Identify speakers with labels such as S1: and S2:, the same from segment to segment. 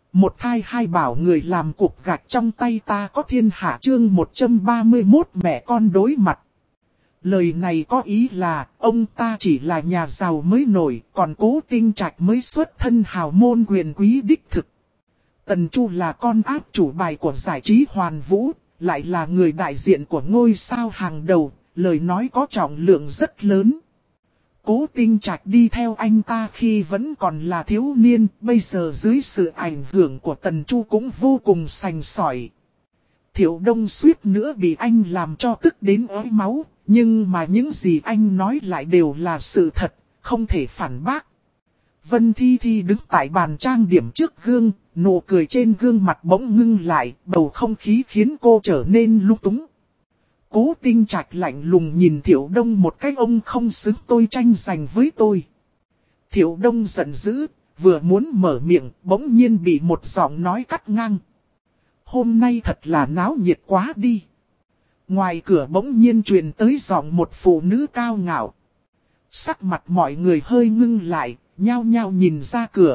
S1: Một thai hai bảo người làm cục gạch trong tay ta có thiên hạ chương 131 mẹ con đối mặt. Lời này có ý là ông ta chỉ là nhà giàu mới nổi, còn Cố Tinh Trạch mới xuất thân hào môn quyền quý đích thực. Tần Chu là con áp chủ bài của giải trí Hoàn Vũ, lại là người đại diện của ngôi sao hàng đầu, lời nói có trọng lượng rất lớn. Cố Tinh Trạch đi theo anh ta khi vẫn còn là thiếu niên, bây giờ dưới sự ảnh hưởng của Tần Chu cũng vô cùng sành sỏi. Thiệu Đông suýt nữa bị anh làm cho tức đến ói máu, nhưng mà những gì anh nói lại đều là sự thật, không thể phản bác. Vân Thi Thi đứng tại bàn trang điểm trước gương, nụ cười trên gương mặt bỗng ngưng lại, bầu không khí khiến cô trở nên lung túng. Cố Tinh Trạch lạnh lùng nhìn Thiệu Đông một cái, ông không xứng tôi tranh giành với tôi. Thiệu Đông giận dữ, vừa muốn mở miệng, bỗng nhiên bị một giọng nói cắt ngang. Hôm nay thật là náo nhiệt quá đi. Ngoài cửa bỗng nhiên truyền tới giọng một phụ nữ cao ngạo. Sắc mặt mọi người hơi ngưng lại, nhao nhao nhìn ra cửa.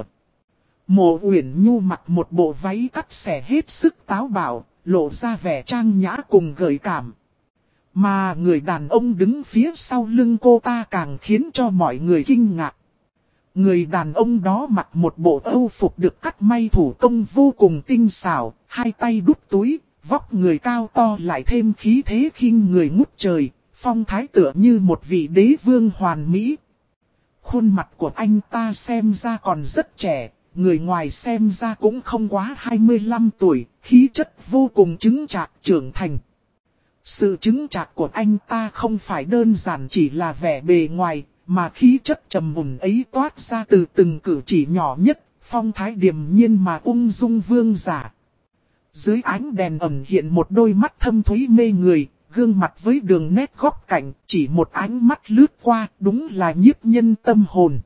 S1: Mộ Uyển Nhu mặc một bộ váy cắt xẻ hết sức táo bạo, lộ ra vẻ trang nhã cùng gợi cảm. Mà người đàn ông đứng phía sau lưng cô ta càng khiến cho mọi người kinh ngạc. Người đàn ông đó mặc một bộ âu phục được cắt may thủ công vô cùng tinh xảo, hai tay đút túi, vóc người cao to lại thêm khí thế khinh người ngút trời, phong thái tựa như một vị đế vương hoàn mỹ. Khuôn mặt của anh ta xem ra còn rất trẻ, người ngoài xem ra cũng không quá 25 tuổi, khí chất vô cùng chứng chạc trưởng thành. Sự chứng chạc của anh ta không phải đơn giản chỉ là vẻ bề ngoài, mà khí chất trầm mùn ấy toát ra từ từng cử chỉ nhỏ nhất, phong thái điềm nhiên mà ung dung vương giả. Dưới ánh đèn ẩn hiện một đôi mắt thâm thúy mê người, gương mặt với đường nét góc cạnh, chỉ một ánh mắt lướt qua, đúng là nhiếp nhân tâm hồn.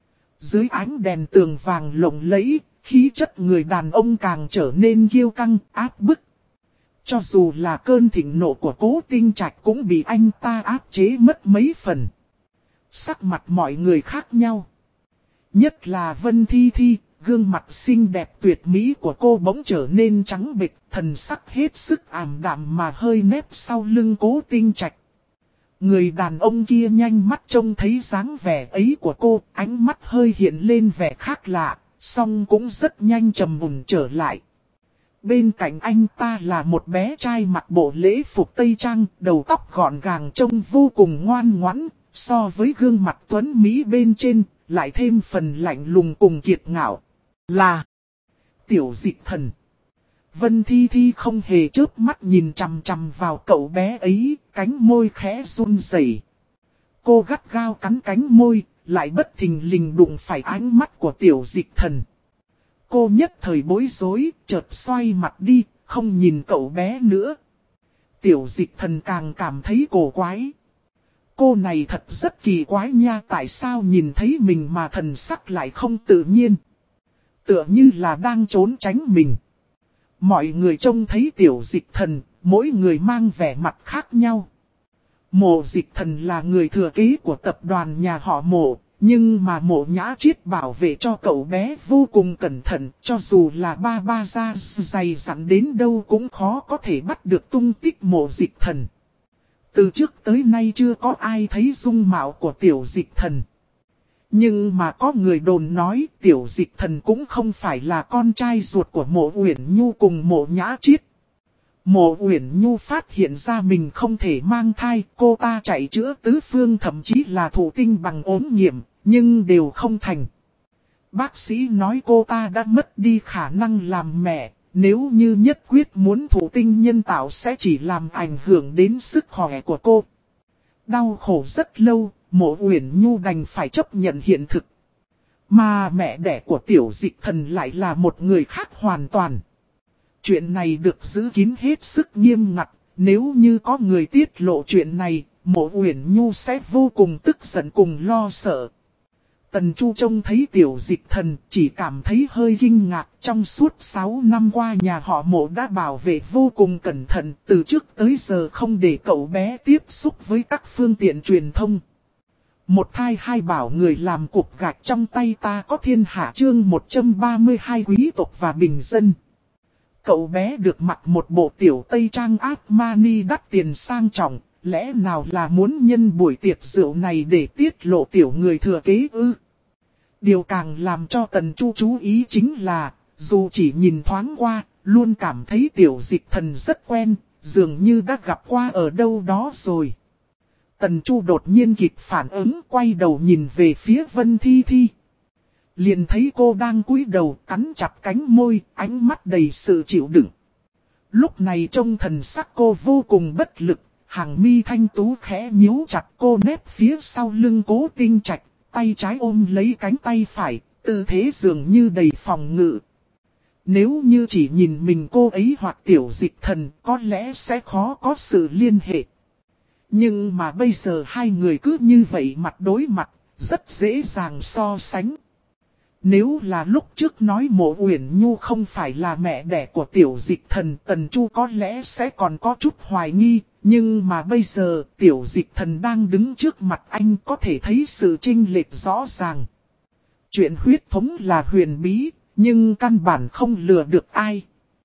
S1: Dưới ánh đèn tường vàng lộng lẫy, khí chất người đàn ông càng trở nên kiêu căng, áp bức. Cho dù là cơn thịnh nộ của Cố Tinh Trạch cũng bị anh ta áp chế mất mấy phần. Sắc mặt mọi người khác nhau. Nhất là Vân Thi Thi, gương mặt xinh đẹp tuyệt mỹ của cô bỗng trở nên trắng bệch, thần sắc hết sức ảm đạm mà hơi nép sau lưng Cố Tinh Trạch. Người đàn ông kia nhanh mắt trông thấy dáng vẻ ấy của cô, ánh mắt hơi hiện lên vẻ khác lạ, song cũng rất nhanh trầm mùn trở lại. Bên cạnh anh ta là một bé trai mặc bộ lễ phục Tây Trang, đầu tóc gọn gàng trông vô cùng ngoan ngoãn, so với gương mặt tuấn Mỹ bên trên, lại thêm phần lạnh lùng cùng kiệt ngạo. Là Tiểu Dịch Thần. Vân Thi Thi không hề chớp mắt nhìn chằm chằm vào cậu bé ấy, cánh môi khẽ run rẩy. Cô gắt gao cắn cánh môi, lại bất thình lình đụng phải ánh mắt của Tiểu Dịch Thần. Cô nhất thời bối rối, chợt xoay mặt đi, không nhìn cậu bé nữa. Tiểu Dịch Thần càng cảm thấy cổ quái. Cô này thật rất kỳ quái nha, tại sao nhìn thấy mình mà thần sắc lại không tự nhiên. Tựa như là đang trốn tránh mình. Mọi người trông thấy Tiểu Dịch Thần, mỗi người mang vẻ mặt khác nhau. Mộ Dịch Thần là người thừa kế của tập đoàn nhà họ Mộ, nhưng mà Mộ Nhã Triết bảo vệ cho cậu bé vô cùng cẩn thận, cho dù là ba ra dày dặn đến đâu cũng khó có thể bắt được tung tích Mộ Dịch Thần. Từ trước tới nay chưa có ai thấy dung mạo của Tiểu Dịch Thần. Nhưng mà có người đồn nói Tiểu Dịch Thần cũng không phải là con trai ruột của Mộ Uyển Nhu cùng Mộ Nhã Triết. Mộ Uyển Nhu phát hiện ra mình không thể mang thai, cô ta chạy chữa tứ phương thậm chí là thụ tinh bằng ốm nghiệm, nhưng đều không thành. Bác sĩ nói cô ta đã mất đi khả năng làm mẹ, nếu như nhất quyết muốn thụ tinh nhân tạo sẽ chỉ làm ảnh hưởng đến sức khỏe của cô. Đau khổ rất lâu, Mộ Uyển Nhu đành phải chấp nhận hiện thực. Mà mẹ đẻ của Tiểu Dịch Thần lại là một người khác hoàn toàn. Chuyện này được giữ kín hết sức nghiêm ngặt, nếu như có người tiết lộ chuyện này, Mộ Uyển Nhu sẽ vô cùng tức giận cùng lo sợ. Tần Chu trông thấy Tiểu Dịch Thần chỉ cảm thấy hơi kinh ngạc, trong suốt 6 năm qua nhà họ Mộ đã bảo vệ vô cùng cẩn thận, từ trước tới giờ không để cậu bé tiếp xúc với các phương tiện truyền thông. Một thai hai bảo người làm cục gạch trong tay ta có thiên hạ chương 132 quý tộc và bình dân. Cậu bé được mặc một bộ tiểu tây trang Armani đắt tiền sang trọng, lẽ nào là muốn nhân buổi tiệc rượu này để tiết lộ tiểu người thừa kế ư? Điều càng làm cho Tần Chu chú ý chính là, dù chỉ nhìn thoáng qua, luôn cảm thấy tiểu dịch thần rất quen, dường như đã gặp qua ở đâu đó rồi. Tần Chu đột nhiên kịp phản ứng, quay đầu nhìn về phía Vân Thi Thi. Liền thấy cô đang cúi đầu cắn chặt cánh môi, ánh mắt đầy sự chịu đựng. Lúc này trông thần sắc cô vô cùng bất lực, hàng mi thanh tú khẽ nhíu chặt, cô nép phía sau lưng Cố Tinh Trạch, tay trái ôm lấy cánh tay phải, tư thế dường như đầy phòng ngự. Nếu như chỉ nhìn mình cô ấy hoặc tiểu dịch thần, có lẽ sẽ khó có sự liên hệ. Nhưng mà bây giờ hai người cứ như vậy mặt đối mặt, rất dễ dàng so sánh. Nếu là lúc trước nói Mộ Uyển Nhu không phải là mẹ đẻ của tiểu dịch thần, Tần Chu có lẽ sẽ còn có chút hoài nghi. Nhưng mà bây giờ tiểu dịch thần đang đứng trước mặt anh, có thể thấy sự chênh lệch rõ ràng. Chuyện huyết thống là huyền bí, nhưng căn bản không lừa được ai.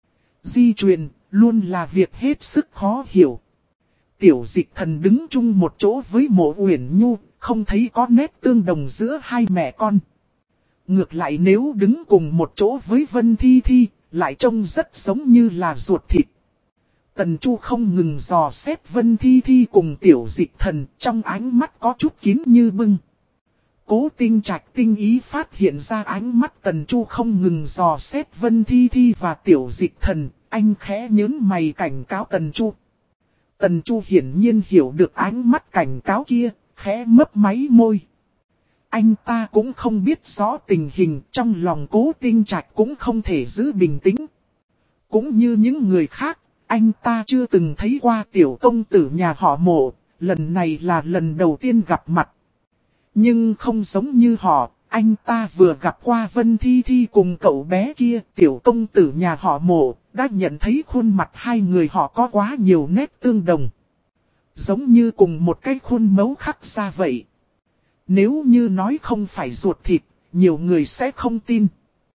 S1: Di truyền luôn là việc hết sức khó hiểu. Tiểu dịch thần đứng chung một chỗ với Mộ Uyển Nhu, không thấy có nét tương đồng giữa hai mẹ con. Ngược lại nếu đứng cùng một chỗ với Vân Thi Thi, lại trông rất giống như là ruột thịt. Tần Chu không ngừng dò xét Vân Thi Thi cùng tiểu dịch thần, trong ánh mắt có chút kín như bưng. Cố Tinh Trạch tinh ý phát hiện ra ánh mắt Tần Chu không ngừng dò xét Vân Thi Thi và tiểu dịch thần, anh khẽ nhớn mày cảnh cáo Tần Chu. Tần Chu hiển nhiên hiểu được ánh mắt cảnh cáo kia, khẽ mấp máy môi. Anh ta cũng không biết rõ tình hình, trong lòng Cố Tinh Trạch cũng không thể giữ bình tĩnh. Cũng như những người khác, anh ta chưa từng thấy qua tiểu công tử nhà họ Mộ, lần này là lần đầu tiên gặp mặt. Nhưng không giống như họ, anh ta vừa gặp qua Vân Thi Thi cùng cậu bé kia, tiểu công tử nhà họ Mộ, đã nhận thấy khuôn mặt hai người họ có quá nhiều nét tương đồng. Giống như cùng một cái khuôn mẫu khắc ra vậy. Nếu như nói không phải ruột thịt, nhiều người sẽ không tin.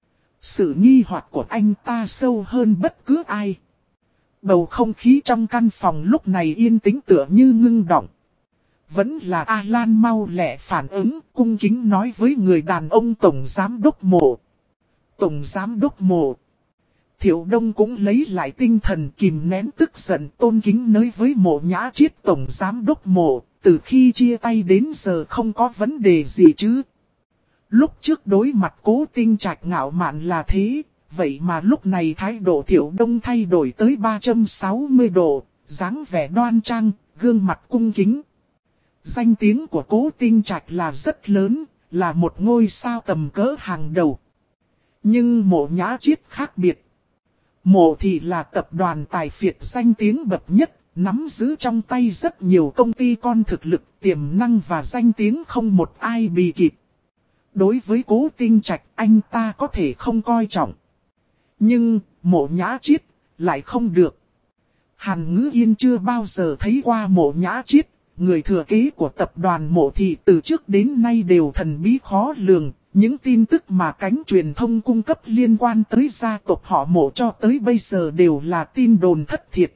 S1: Sự nghi hoặc của anh ta sâu hơn bất cứ ai. Bầu không khí trong căn phòng lúc này yên tĩnh tựa như ngưng động. Vẫn là Alan mau lẹ phản ứng, cung kính nói với người đàn ông Tổng Giám Đốc Mộ. Tổng Giám Đốc Mộ. Thiệu Đông cũng lấy lại tinh thần kìm nén tức giận, tôn kính nói với Mộ Nhã Chiết Tổng Giám Đốc Mộ. Từ khi chia tay đến giờ không có vấn đề gì chứ. Lúc trước đối mặt Cố Tinh Trạch ngạo mạn là thế, vậy mà lúc này thái độ Thiệu Đông thay đổi tới 360 độ, dáng vẻ đoan trang, gương mặt cung kính. Danh tiếng của Cố Tinh Trạch là rất lớn, là một ngôi sao tầm cỡ hàng đầu. Nhưng Mộ Nhã Chiết khác biệt. Mộ thì là tập đoàn tài phiệt danh tiếng bậc nhất. Nắm giữ trong tay rất nhiều công ty con thực lực, tiềm năng và danh tiếng không một ai bì kịp. Đối với Cố Tinh Trạch, anh ta có thể không coi trọng. Nhưng, Mộ Nhã Chiết lại không được. Hàn Ngữ Yên chưa bao giờ thấy qua Mộ Nhã Chiết, người thừa kế của tập đoàn Mộ Thị từ trước đến nay đều thần bí khó lường. Những tin tức mà cánh truyền thông cung cấp liên quan tới gia tộc họ Mộ cho tới bây giờ đều là tin đồn thất thiệt.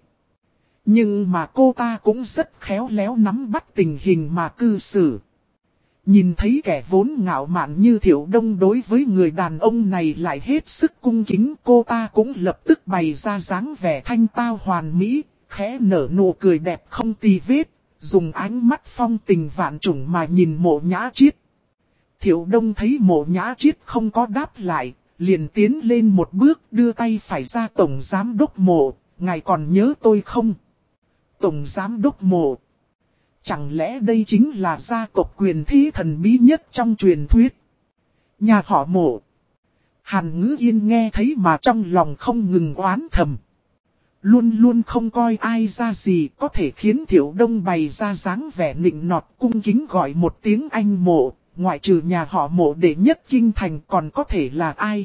S1: Nhưng mà cô ta cũng rất khéo léo nắm bắt tình hình mà cư xử. Nhìn thấy kẻ vốn ngạo mạn như Thiệu Đông đối với người đàn ông này lại hết sức cung kính, cô ta cũng lập tức bày ra dáng vẻ thanh tao hoàn mỹ, khẽ nở nụ cười đẹp không tì vết, dùng ánh mắt phong tình vạn trùng mà nhìn Mộ Nhã Chiết. Thiệu Đông thấy Mộ Nhã Chiết không có đáp lại, liền tiến lên một bước đưa tay phải ra Tổng Giám Đốc Mộ, ngài còn nhớ tôi không? Tổng Giám Đốc Mộ. Chẳng lẽ đây chính là gia tộc quyền thế thần bí nhất trong truyền thuyết? Nhà họ Mộ. Hàn Ngữ Yên nghe thấy mà trong lòng không ngừng oán thầm. Luôn luôn không coi ai ra gì có thể khiến Thiệu Đông bày ra dáng vẻ nịnh nọt cung kính gọi một tiếng anh Mộ. Ngoại trừ nhà họ Mộ đệ nhất kinh thành còn có thể là ai?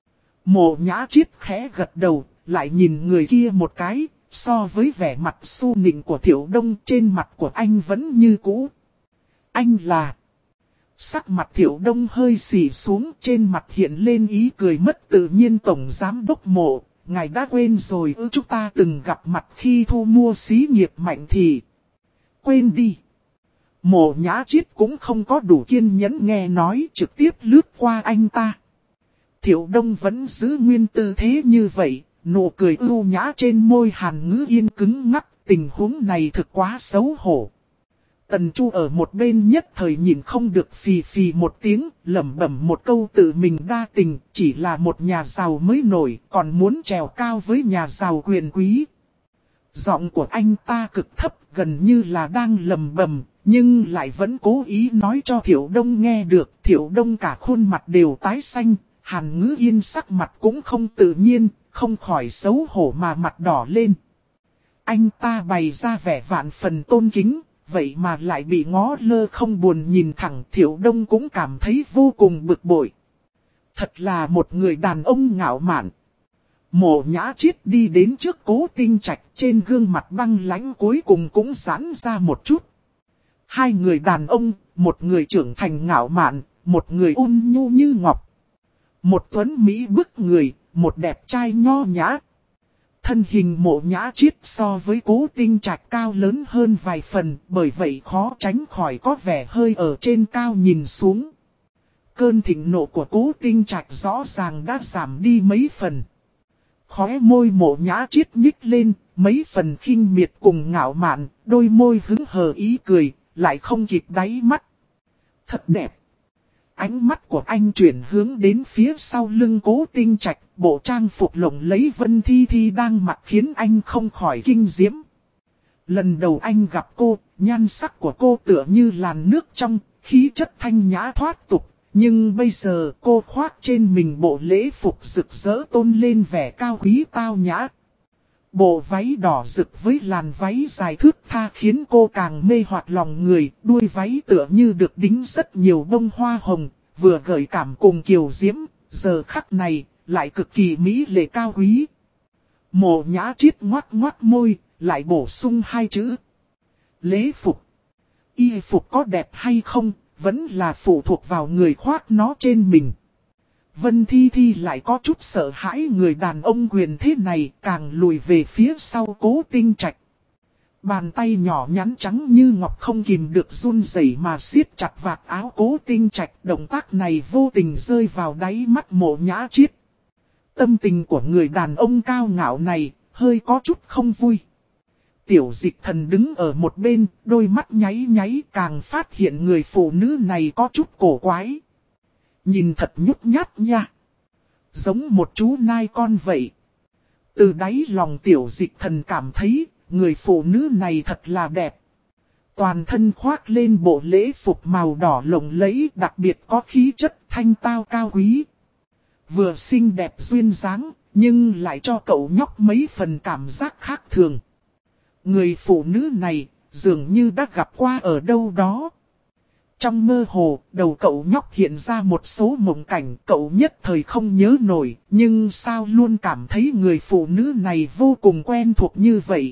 S1: Mộ Nhã Chiết khẽ gật đầu, lại nhìn người kia một cái. So với vẻ mặt su nịnh của Thiệu Đông trên mặt của anh vẫn như cũ. Anh là... Sắc mặt Thiệu Đông hơi xỉ xuống, trên mặt hiện lên ý cười mất tự nhiên. Tổng giám đốc Mộ, ngài đã quên rồi ư? Chúng ta từng gặp mặt khi thu mua xí nghiệp Mạnh Thị. Quên đi. Mộ Nhã Chiết cũng không có đủ kiên nhẫn nghe nói, trực tiếp lướt qua anh ta. Thiệu Đông vẫn giữ nguyên tư thế như vậy, nụ cười ưu nhã trên môi Hàn Ngữ Yên cứng ngắc. Tình huống này thực quá xấu hổ. Tần Chu ở một bên nhất thời nhìn không được, phì phì một tiếng, lẩm bẩm một câu tự mình đa tình, chỉ là một nhà giàu mới nổi, còn muốn trèo cao với nhà giàu quyền quý. Giọng của anh ta cực thấp, gần như là đang lẩm bẩm, nhưng lại vẫn cố ý nói cho Thiệu Đông nghe được. Thiệu Đông cả khuôn mặt đều tái xanh, Hàn Ngữ Yên sắc mặt cũng không tự nhiên, không khỏi xấu hổ mà mặt đỏ lên. Anh ta bày ra vẻ vạn phần tôn kính, vậy mà lại bị ngó lơ không buồn nhìn thẳng. Thiệu Đông cũng cảm thấy vô cùng bực bội. Thật là một người đàn ông ngạo mạn. Mộ Nhã Chiết đi đến trước Cố Tinh Trạch, trên gương mặt băng lãnh cuối cùng cũng giãn ra một chút. Hai người đàn ông, một người trưởng thành ngạo mạn, một người ôn nhu như ngọc. Một tuấn mỹ bức người, một đẹp trai nho nhã. Thân hình Mộ Nhã Chiết so với Cố Tinh Trạch cao lớn hơn vài phần, bởi vậy khó tránh khỏi có vẻ hơi ở trên cao nhìn xuống. Cơn thịnh nộ của Cố Tinh Trạch rõ ràng đã giảm đi mấy phần. Khóe môi Mộ Nhã Chiết nhích lên, mấy phần khinh miệt cùng ngạo mạn, đôi môi hứng hờ ý cười, lại không kịp đáy mắt. Thật đẹp. Ánh mắt của anh chuyển hướng đến phía sau lưng Cố Tinh Trạch, bộ trang phục lộng lẫy Vân Thi Thi đang mặc khiến anh không khỏi kinh diễm. Lần đầu anh gặp cô, nhan sắc của cô tựa như làn nước trong, khí chất thanh nhã thoát tục. Nhưng bây giờ cô khoác trên mình bộ lễ phục rực rỡ tôn lên vẻ cao quý tao nhã. Bộ váy đỏ rực với làn váy dài thướt tha khiến cô càng mê hoặc lòng người. Đuôi váy tựa như được đính rất nhiều bông hoa hồng, vừa gợi cảm cùng kiều diễm, giờ khắc này lại cực kỳ mỹ lệ cao quý. Mộ Nhã Chiết ngoác ngoác môi, lại bổ sung hai chữ. Lễ phục. Y phục có đẹp hay không, vẫn là phụ thuộc vào người khoác nó trên mình. Vân Thi Thi lại có chút sợ hãi người đàn ông quyền thế này, càng lùi về phía sau Cố Tinh Trạch. Bàn tay nhỏ nhắn trắng như ngọc không kìm được run rẩy mà siết chặt vạt áo Cố Tinh Trạch. Động tác này vô tình rơi vào đáy mắt Mộ Nhã Chiết. Tâm tình của người đàn ông cao ngạo này hơi có chút không vui. Tiểu Dịch Thần đứng ở một bên, đôi mắt nháy nháy, càng phát hiện người phụ nữ này có chút cổ quái. Nhìn thật nhút nhát nha. Giống một chú nai con vậy. Từ đáy lòng Tiểu Dịch Thần cảm thấy, người phụ nữ này thật là đẹp. Toàn thân khoác lên bộ lễ phục màu đỏ lộng lẫy, đặc biệt có khí chất thanh tao cao quý. Vừa xinh đẹp duyên dáng, nhưng lại cho cậu nhóc mấy phần cảm giác khác thường. Người phụ nữ này, dường như đã gặp qua ở đâu đó. Trong mơ hồ, đầu cậu nhóc hiện ra một số mộng cảnh cậu nhất thời không nhớ nổi, nhưng sao luôn cảm thấy người phụ nữ này vô cùng quen thuộc như vậy.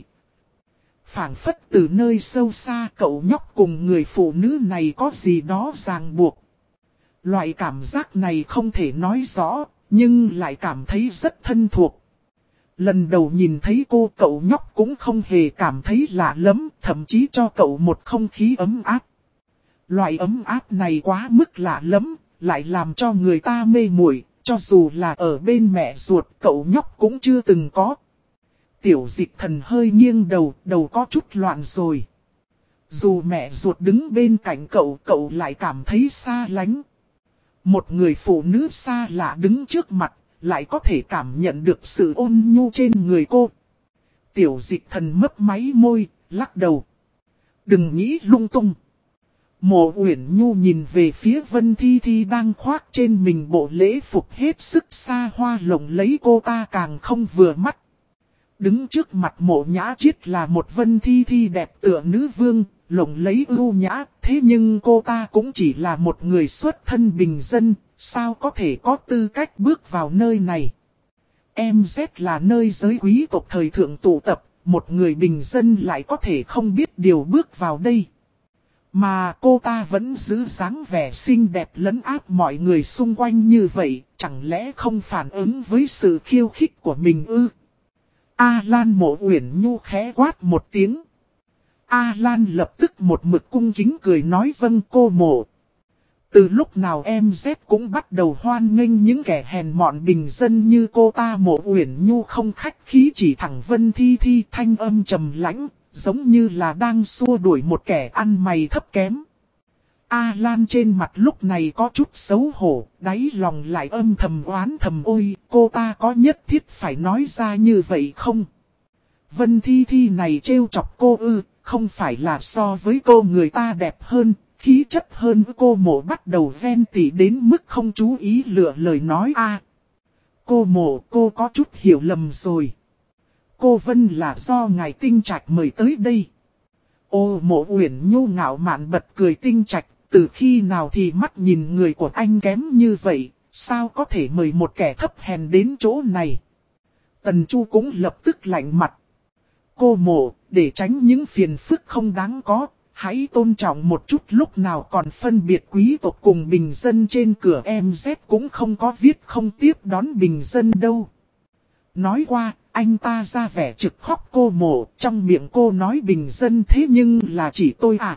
S1: Phảng phất từ nơi sâu xa cậu nhóc cùng người phụ nữ này có gì đó ràng buộc. Loại cảm giác này không thể nói rõ, nhưng lại cảm thấy rất thân thuộc. Lần đầu nhìn thấy cô, cậu nhóc cũng không hề cảm thấy lạ lắm, thậm chí cho cậu một không khí ấm áp. Loại ấm áp này quá mức lạ lắm, lại làm cho người ta mê muội, cho dù là ở bên mẹ ruột cậu nhóc cũng chưa từng có. Tiểu Dịch Thần hơi nghiêng đầu, đầu có chút loạn rồi. Dù mẹ ruột đứng bên cạnh cậu, cậu lại cảm thấy xa lánh. Một người phụ nữ xa lạ đứng trước mặt, lại có thể cảm nhận được sự ôn nhu trên người cô. Tiểu Dịch Thần mấp máy môi, lắc đầu. Đừng nghĩ lung tung. Mộ Uyển Nhu nhìn về phía Vân Thi Thi đang khoác trên mình bộ lễ phục hết sức xa hoa lộng lẫy, cô ta càng không vừa mắt. Đứng trước mặt Mộ Nhã Chiết là một Vân Thi Thi đẹp tựa nữ vương, lộng lẫy ưu nhã, thế nhưng cô ta cũng chỉ là một người xuất thân bình dân, sao có thể có tư cách bước vào nơi này. MZ là nơi giới quý tộc thời thượng tụ tập, một người bình dân lại có thể không biết điều bước vào đây. Mà cô ta vẫn giữ dáng vẻ xinh đẹp lấn áp mọi người xung quanh như vậy, chẳng lẽ không phản ứng với sự khiêu khích của mình ư? A Lan Mộ Uyển Nhu khẽ quát một tiếng. A Lan lập tức một mực cung kính cười nói vâng cô Mộ. Từ lúc nào em Z cũng bắt đầu hoan nghênh những kẻ hèn mọn bình dân như cô ta. Mộ Uyển Nhu không khách khí chỉ thẳng Vân Thi Thi, thanh âm trầm lãnh, giống như là đang xua đuổi một kẻ ăn mày thấp kém. A Lan trên mặt lúc này có chút xấu hổ, đáy lòng lại âm thầm oán thầm ôi, cô ta có nhất thiết phải nói ra như vậy không? Vân Thi Thi này trêu chọc cô ư, không phải là so với cô người ta đẹp hơn, khí chất hơn. Cô Mộ bắt đầu ghen tị đến mức không chú ý lựa lời nói a. Cô Mộ, cô có chút hiểu lầm rồi. Cô Vân là do ngài Tinh Trạch mời tới đây. Ô Mộ Uyển Nhu ngạo mạn bật cười. Tinh Trạch, từ khi nào thì mắt nhìn người của anh kém như vậy, sao có thể mời một kẻ thấp hèn đến chỗ này? Tần Chu cũng lập tức lạnh mặt. Cô Mộ, để tránh những phiền phức không đáng có, hãy tôn trọng một chút. Lúc nào còn phân biệt quý tộc cùng bình dân, trên cửa em Z cũng không có viết không tiếp đón bình dân đâu. Nói qua, anh ta ra vẻ trực khóc. Cô Mộ, trong miệng cô nói bình dân thế nhưng là chỉ tôi à?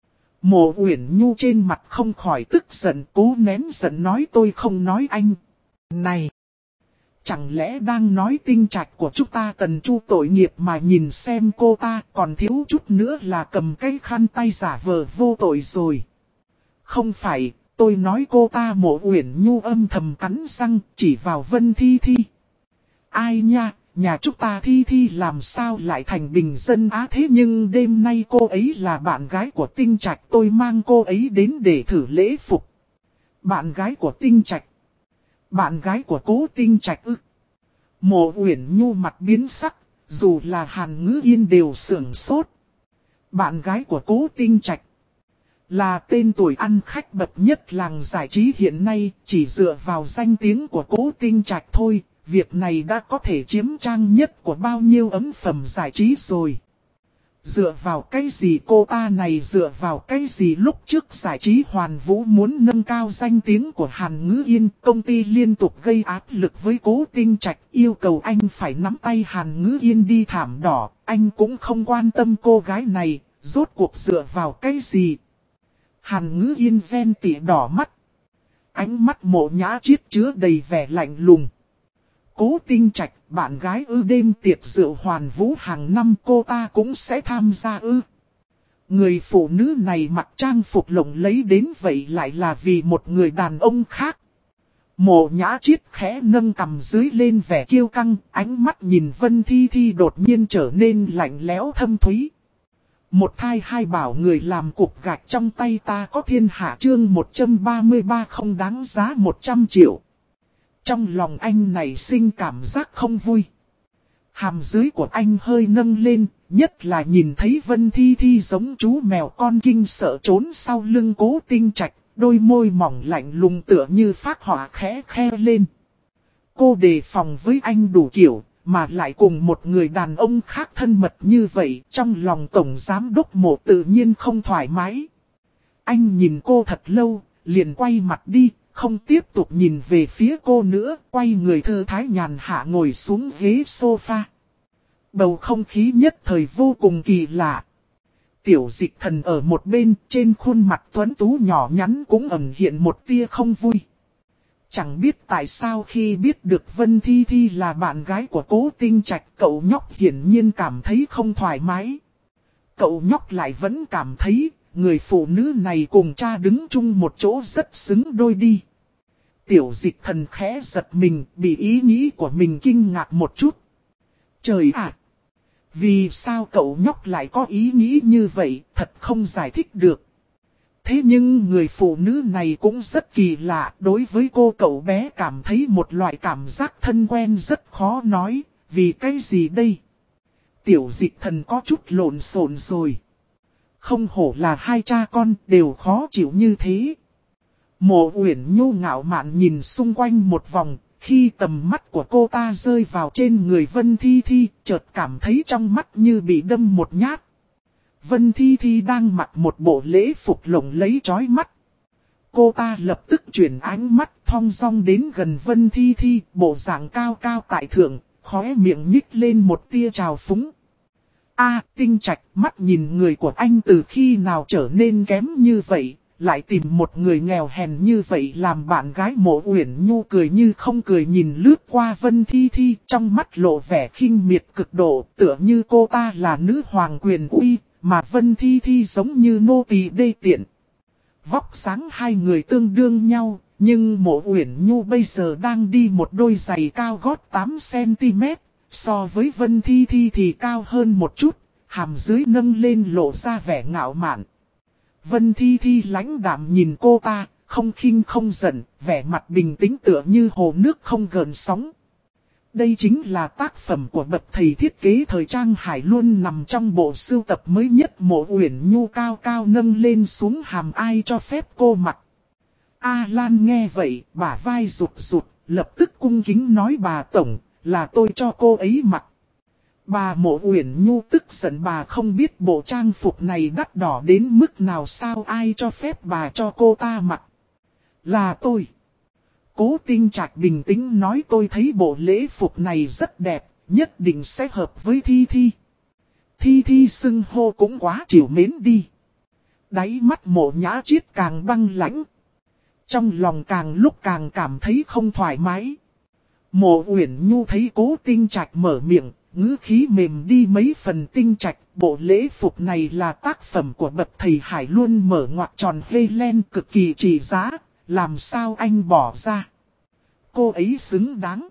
S1: Mộ Uyển Nhu trên mặt không khỏi tức giận, cố nén giận nói tôi không nói anh. Này! Chẳng lẽ đang nói Tinh Trạch của chúng ta? Tần Chu tội nghiệp mà nhìn xem cô ta, còn thiếu chút nữa là cầm cái khăn tay giả vờ vô tội rồi. Không phải, tôi nói cô ta. Mộ Uyển Nhu âm thầm cắn răng, chỉ vào Vân Thi Thi. Ai nha, nhà chúng ta Thi Thi làm sao lại thành bình dân á? Thế nhưng đêm nay cô ấy là bạn gái của Tinh Trạch, tôi mang cô ấy đến để thử lễ phục. Bạn gái của Tinh Trạch? Bạn gái của Cố Tinh Trạch ư? Mộ Uyển Nhu mặt biến sắc, dù là Hàn Ngữ Yên đều sửng sốt. Bạn gái của Cố Tinh Trạch là tên tuổi ăn khách bậc nhất làng giải trí hiện nay, chỉ dựa vào danh tiếng của Cố Tinh Trạch thôi, việc này đã có thể chiếm trang nhất của bao nhiêu ấn phẩm giải trí rồi. Dựa vào cái gì? Cô ta này dựa vào cái gì? Lúc trước giải trí Hoàn Vũ muốn nâng cao danh tiếng của Hàn Ngữ Yên, công ty liên tục gây áp lực với Cố Tinh Trạch, yêu cầu anh phải nắm tay Hàn Ngữ Yên đi thảm đỏ, anh cũng không quan tâm cô gái này, rốt cuộc dựa vào cái gì? Hàn Ngữ Yên ghen tị đỏ mắt. Ánh mắt Mộ Nhã Chiết chứa đầy vẻ lạnh lùng. Cố Tinh Trạch, bạn gái ư? Đêm tiệc rượu Hoàn Vũ hàng năm cô ta cũng sẽ tham gia ư? Người phụ nữ này mặc trang phục lộng lẫy đến vậy lại là vì một người đàn ông khác. Mộ Nhã Chiết khẽ nâng cằm dưới lên vẻ kiêu căng, ánh mắt nhìn Vân Thi Thi đột nhiên trở nên lạnh lẽo thâm thúy. Một thai hai bảo người làm cục gạch trong tay ta có thiên hạ. Chương 133 không đáng giá 100 triệu. Trong lòng anh nảy sinh cảm giác không vui. Hàm dưới của anh hơi nâng lên, nhất là nhìn thấy Vân Thi Thi giống chú mèo con kinh sợ trốn sau lưng Cố Tinh Trạch, đôi môi mỏng lạnh lùng tựa như phác họa khẽ khe lên. Cô đề phòng với anh đủ kiểu, mà lại cùng một người đàn ông khác thân mật như vậy, trong lòng tổng giám đốc Mộ tự nhiên không thoải mái. Anh nhìn cô thật lâu, liền quay mặt đi. Không tiếp tục nhìn về phía cô nữa, quay người thư thái nhàn hạ ngồi xuống ghế sofa. Bầu không khí nhất thời vô cùng kỳ lạ. Tiểu Dịch Thần ở một bên, trên khuôn mặt tuấn tú nhỏ nhắn cũng ẩn hiện một tia không vui. Chẳng biết tại sao khi biết được Vân Thi Thi là bạn gái của Cố Tinh Trạch, cậu nhóc hiển nhiên cảm thấy không thoải mái. Cậu nhóc lại vẫn cảm thấy người phụ nữ này cùng cha đứng chung một chỗ rất xứng đôi đi. Tiểu Dịch Thần khẽ giật mình, bị ý nghĩ của mình kinh ngạc một chút. Trời ạ! Vì sao cậu nhóc lại có ý nghĩ như vậy, thật không giải thích được. Thế nhưng người phụ nữ này cũng rất kỳ lạ, đối với cô cậu bé cảm thấy một loại cảm giác thân quen rất khó nói, vì cái gì đây? Tiểu Dịch Thần có chút lộn xộn rồi. Không hổ là hai cha con đều khó chịu như thế. Mộ Uyển Nhu ngạo mạn nhìn xung quanh một vòng, khi tầm mắt của cô ta rơi vào trên người Vân Thi Thi, chợt cảm thấy trong mắt như bị đâm một nhát. Vân Thi Thi đang mặc một bộ lễ phục lộng lẫy chói mắt. Cô ta lập tức chuyển ánh mắt thong dong đến gần Vân Thi Thi, bộ dạng cao cao tại thượng, khóe miệng nhích lên một tia trào phúng. Tinh Trạch, mắt nhìn người của anh từ khi nào trở nên kém như vậy, lại tìm một người nghèo hèn như vậy làm bạn gái. Mộ Uyển Nhu cười như không cười nhìn lướt qua Vân Thi Thi, trong mắt lộ vẻ khinh miệt cực độ, tựa như cô ta là nữ hoàng quyền uy, mà Vân Thi Thi giống như nô tỳ đê tiện. Vóc dáng hai người tương đương nhau, nhưng Mộ Uyển Nhu bây giờ đang đi một đôi giày cao gót 8cm, so với Vân Thi Thi thì cao hơn một chút, hàm dưới nâng lên lộ ra vẻ ngạo mạn. Vân Thi Thi lãnh đạm nhìn cô ta, không khinh không giận, vẻ mặt bình tĩnh tựa như hồ nước không gợn sóng. Đây chính là tác phẩm của bậc thầy thiết kế thời trang Hải Luân nằm trong bộ sưu tập mới nhất. Mộ Uyển Nhu cao cao nâng lên xuống hàm ai cho phép cô mặc. Lan nghe vậy, bả vai rụt rụt, lập tức cung kính nói bà tổng, là tôi cho cô ấy mặc. Bà Mộ Uyển Nhu tức giận, bà không biết bộ trang phục này đắt đỏ đến mức nào sao, ai cho phép bà cho cô ta mặc. Là tôi. Cố Tinh Trạch bình tĩnh nói, tôi thấy bộ lễ phục này rất đẹp, nhất định sẽ hợp với Thi Thi. Thi Thi xưng hô cũng quá trìu mến đi. Đáy mắt Mộ Nhã Chiết càng băng lãnh. Trong lòng càng lúc càng cảm thấy không thoải mái. Mộ Uyển Nhu thấy Cố Tinh Trạch mở miệng, ngữ khí mềm đi mấy phần. Tinh Trạch, bộ lễ phục này là tác phẩm của bậc thầy Hải Luân mở ngoặc tròn Helen, cực kỳ trị giá, làm sao anh bỏ ra. Cô ấy xứng đáng.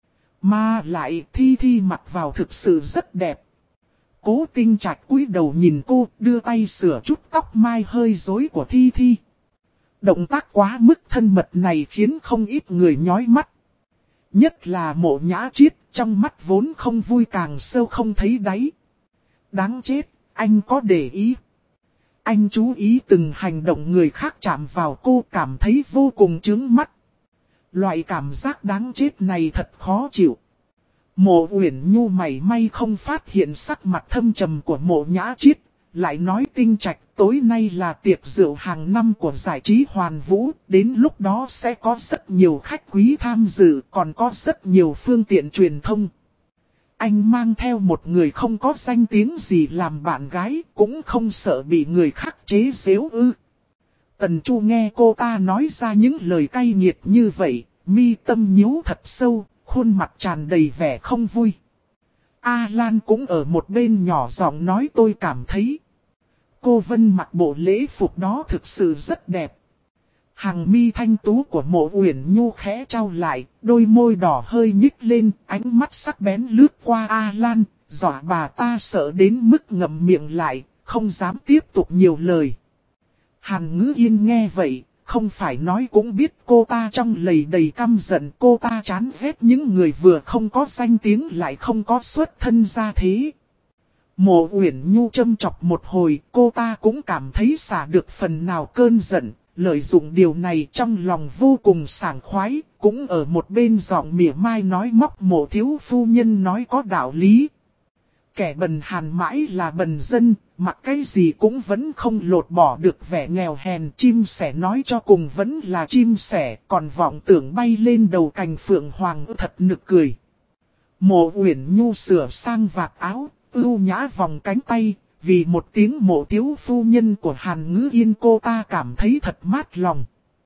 S1: Mà lại Thi Thi mặc vào thực sự rất đẹp. Cố Tinh Trạch cúi đầu nhìn cô, đưa tay sửa chút tóc mai hơi rối của Thi Thi. Động tác quá mức thân mật này khiến không ít người nhói mắt. Nhất là Mộ Nhã Chiết, trong mắt vốn không vui càng sâu không thấy đáy. Đáng chết, anh có để ý. Anh chú ý từng hành động người khác chạm vào cô, cảm thấy vô cùng chướng mắt. Loại cảm giác đáng chết này thật khó chịu. Mộ Uyển Nhu mảy may không phát hiện sắc mặt thâm trầm của Mộ Nhã Chiết, lại nói Tinh Trạch, tối nay là tiệc rượu hàng năm của giải trí Hoàn Vũ, đến lúc đó sẽ có rất nhiều khách quý tham dự, còn có rất nhiều phương tiện truyền thông. Anh mang theo một người không có danh tiếng gì làm bạn gái, cũng không sợ bị người khác chế giễu ư. Tần Chu nghe cô ta nói ra những lời cay nghiệt như vậy, mi tâm nhíu thật sâu, khuôn mặt tràn đầy vẻ không vui. Lan cũng ở một bên nhỏ giọng nói, tôi cảm thấy cô Vân mặc bộ lễ phục đó thực sự rất đẹp. Hàng mi thanh tú của Mộ Uyển Nhu khẽ trao lại, đôi môi đỏ hơi nhích lên, ánh mắt sắc bén lướt qua Lan, dọa bà ta sợ đến mức ngậm miệng lại, không dám tiếp tục nhiều lời. Hàn Ngữ Yên nghe vậy, không phải nói cũng biết cô ta trong lầy đầy căm giận, cô ta chán ghét những người vừa không có danh tiếng lại không có xuất thân ra thế. Mộ Uyển Nhu châm chọc một hồi, cô ta cũng cảm thấy xả được phần nào cơn giận, lợi dụng điều này trong lòng vô cùng sảng khoái, cũng ở một bên giọng mỉa mai nói móc Mộ thiếu phu nhân nói có đạo lý. Kẻ bần hàn mãi là bần dân, mặc cái gì cũng vẫn không lột bỏ được vẻ nghèo hèn. Chim sẻ nói cho cùng vẫn là chim sẻ, còn vọng tưởng bay lên đầu cành phượng hoàng thật nực cười. Mộ Uyển Nhu sửa sang vạt áo, ưu nhã vòng cánh tay, vì một tiếng Mộ thiếu phu nhân của Hàn Ngữ Yên cô ta cảm thấy thật mát lòng.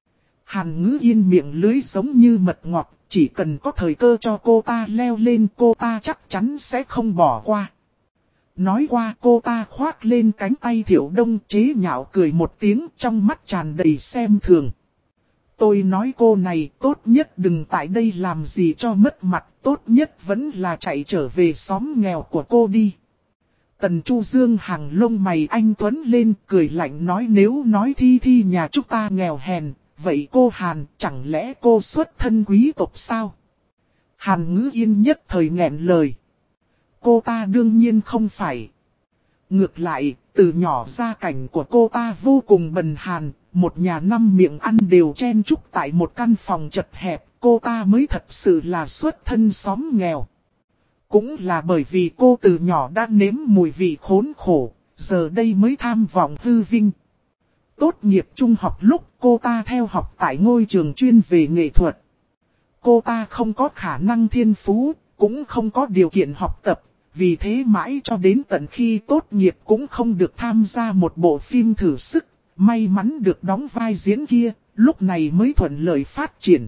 S1: Hàn Ngữ Yên miệng lưới giống như mật ngọt, chỉ cần có thời cơ cho cô ta leo lên cô ta chắc chắn sẽ không bỏ qua. Nói qua cô ta khoác lên cánh tay Thiệu Đông chế nhạo cười một tiếng, trong mắt tràn đầy xem thường. Tôi nói cô này tốt nhất đừng tại đây làm gì cho mất mặt, tốt nhất vẫn là chạy trở về xóm nghèo của cô đi. Tần Chu Dương hàng lông mày anh tuấn lên cười lạnh nói, nếu nói Thi Thi nhà chúng ta nghèo hèn, vậy cô Hàn chẳng lẽ cô xuất thân quý tộc sao? Hàn Ngữ Yên nhất thời nghẹn lời. Cô ta đương nhiên không phải. Ngược lại, từ nhỏ gia cảnh của cô ta vô cùng bần hàn, một nhà năm miệng ăn đều chen chúc tại một căn phòng chật hẹp, cô ta mới thật sự là xuất thân xóm nghèo. Cũng là bởi vì cô từ nhỏ đã nếm mùi vị khốn khổ, giờ đây mới tham vọng hư vinh. Tốt nghiệp trung học lúc cô ta theo học tại ngôi trường chuyên về nghệ thuật. Cô ta không có khả năng thiên phú, cũng không có điều kiện học tập, vì thế mãi cho đến tận khi tốt nghiệp cũng không được tham gia một bộ phim thử sức, may mắn được đóng vai diễn kia, lúc này mới thuận lợi phát triển.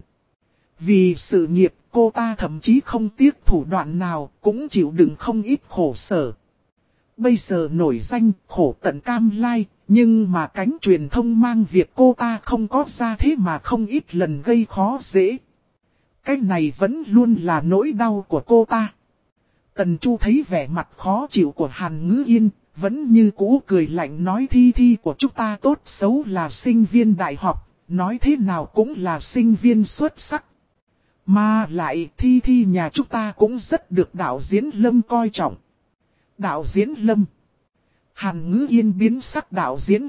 S1: Vì sự nghiệp, cô ta thậm chí không tiếc thủ đoạn nào, cũng chịu đựng không ít khổ sở. Bây giờ nổi danh, khổ tận cam lai, nhưng mà cánh truyền thông mang việc cô ta không có ra thế mà không ít lần gây khó dễ. Cái này vẫn luôn là nỗi đau của cô ta. Tần Chu thấy vẻ mặt khó chịu của Hàn Ngữ Yên, vẫn như cũ cười lạnh nói Thi Thi của chúng ta tốt xấu là sinh viên đại học, nói thế nào cũng là sinh viên xuất sắc. Mà lại Thi Thi nhà chúng ta cũng rất được đạo diễn Lâm coi trọng. Đạo diễn Lâm. Hàn Ngữ Yên biến sắc đạo diễn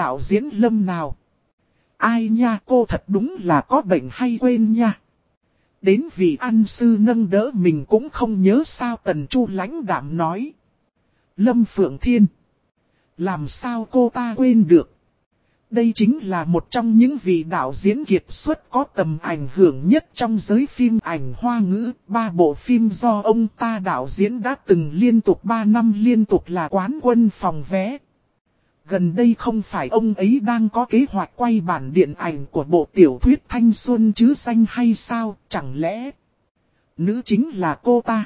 S1: Lâm nào. Ai nha, cô thật đúng là có bệnh hay quên nha. Đến vị ăn sư nâng đỡ mình cũng không nhớ sao. Tần Chu lãnh đạm nói. Lâm Phượng Thiên. Làm sao cô ta quên được. Đây chính là một trong những vị đạo diễn kiệt xuất có tầm ảnh hưởng nhất trong giới phim ảnh Hoa ngữ. 3 bộ phim do ông ta đạo diễn đã từng liên tục 3 năm liên tục là quán quân phòng vé. Gần đây không phải ông ấy đang có kế hoạch quay bản điện ảnh của bộ tiểu thuyết thanh xuân chứ danh hay sao, chẳng lẽ nữ chính là cô ta?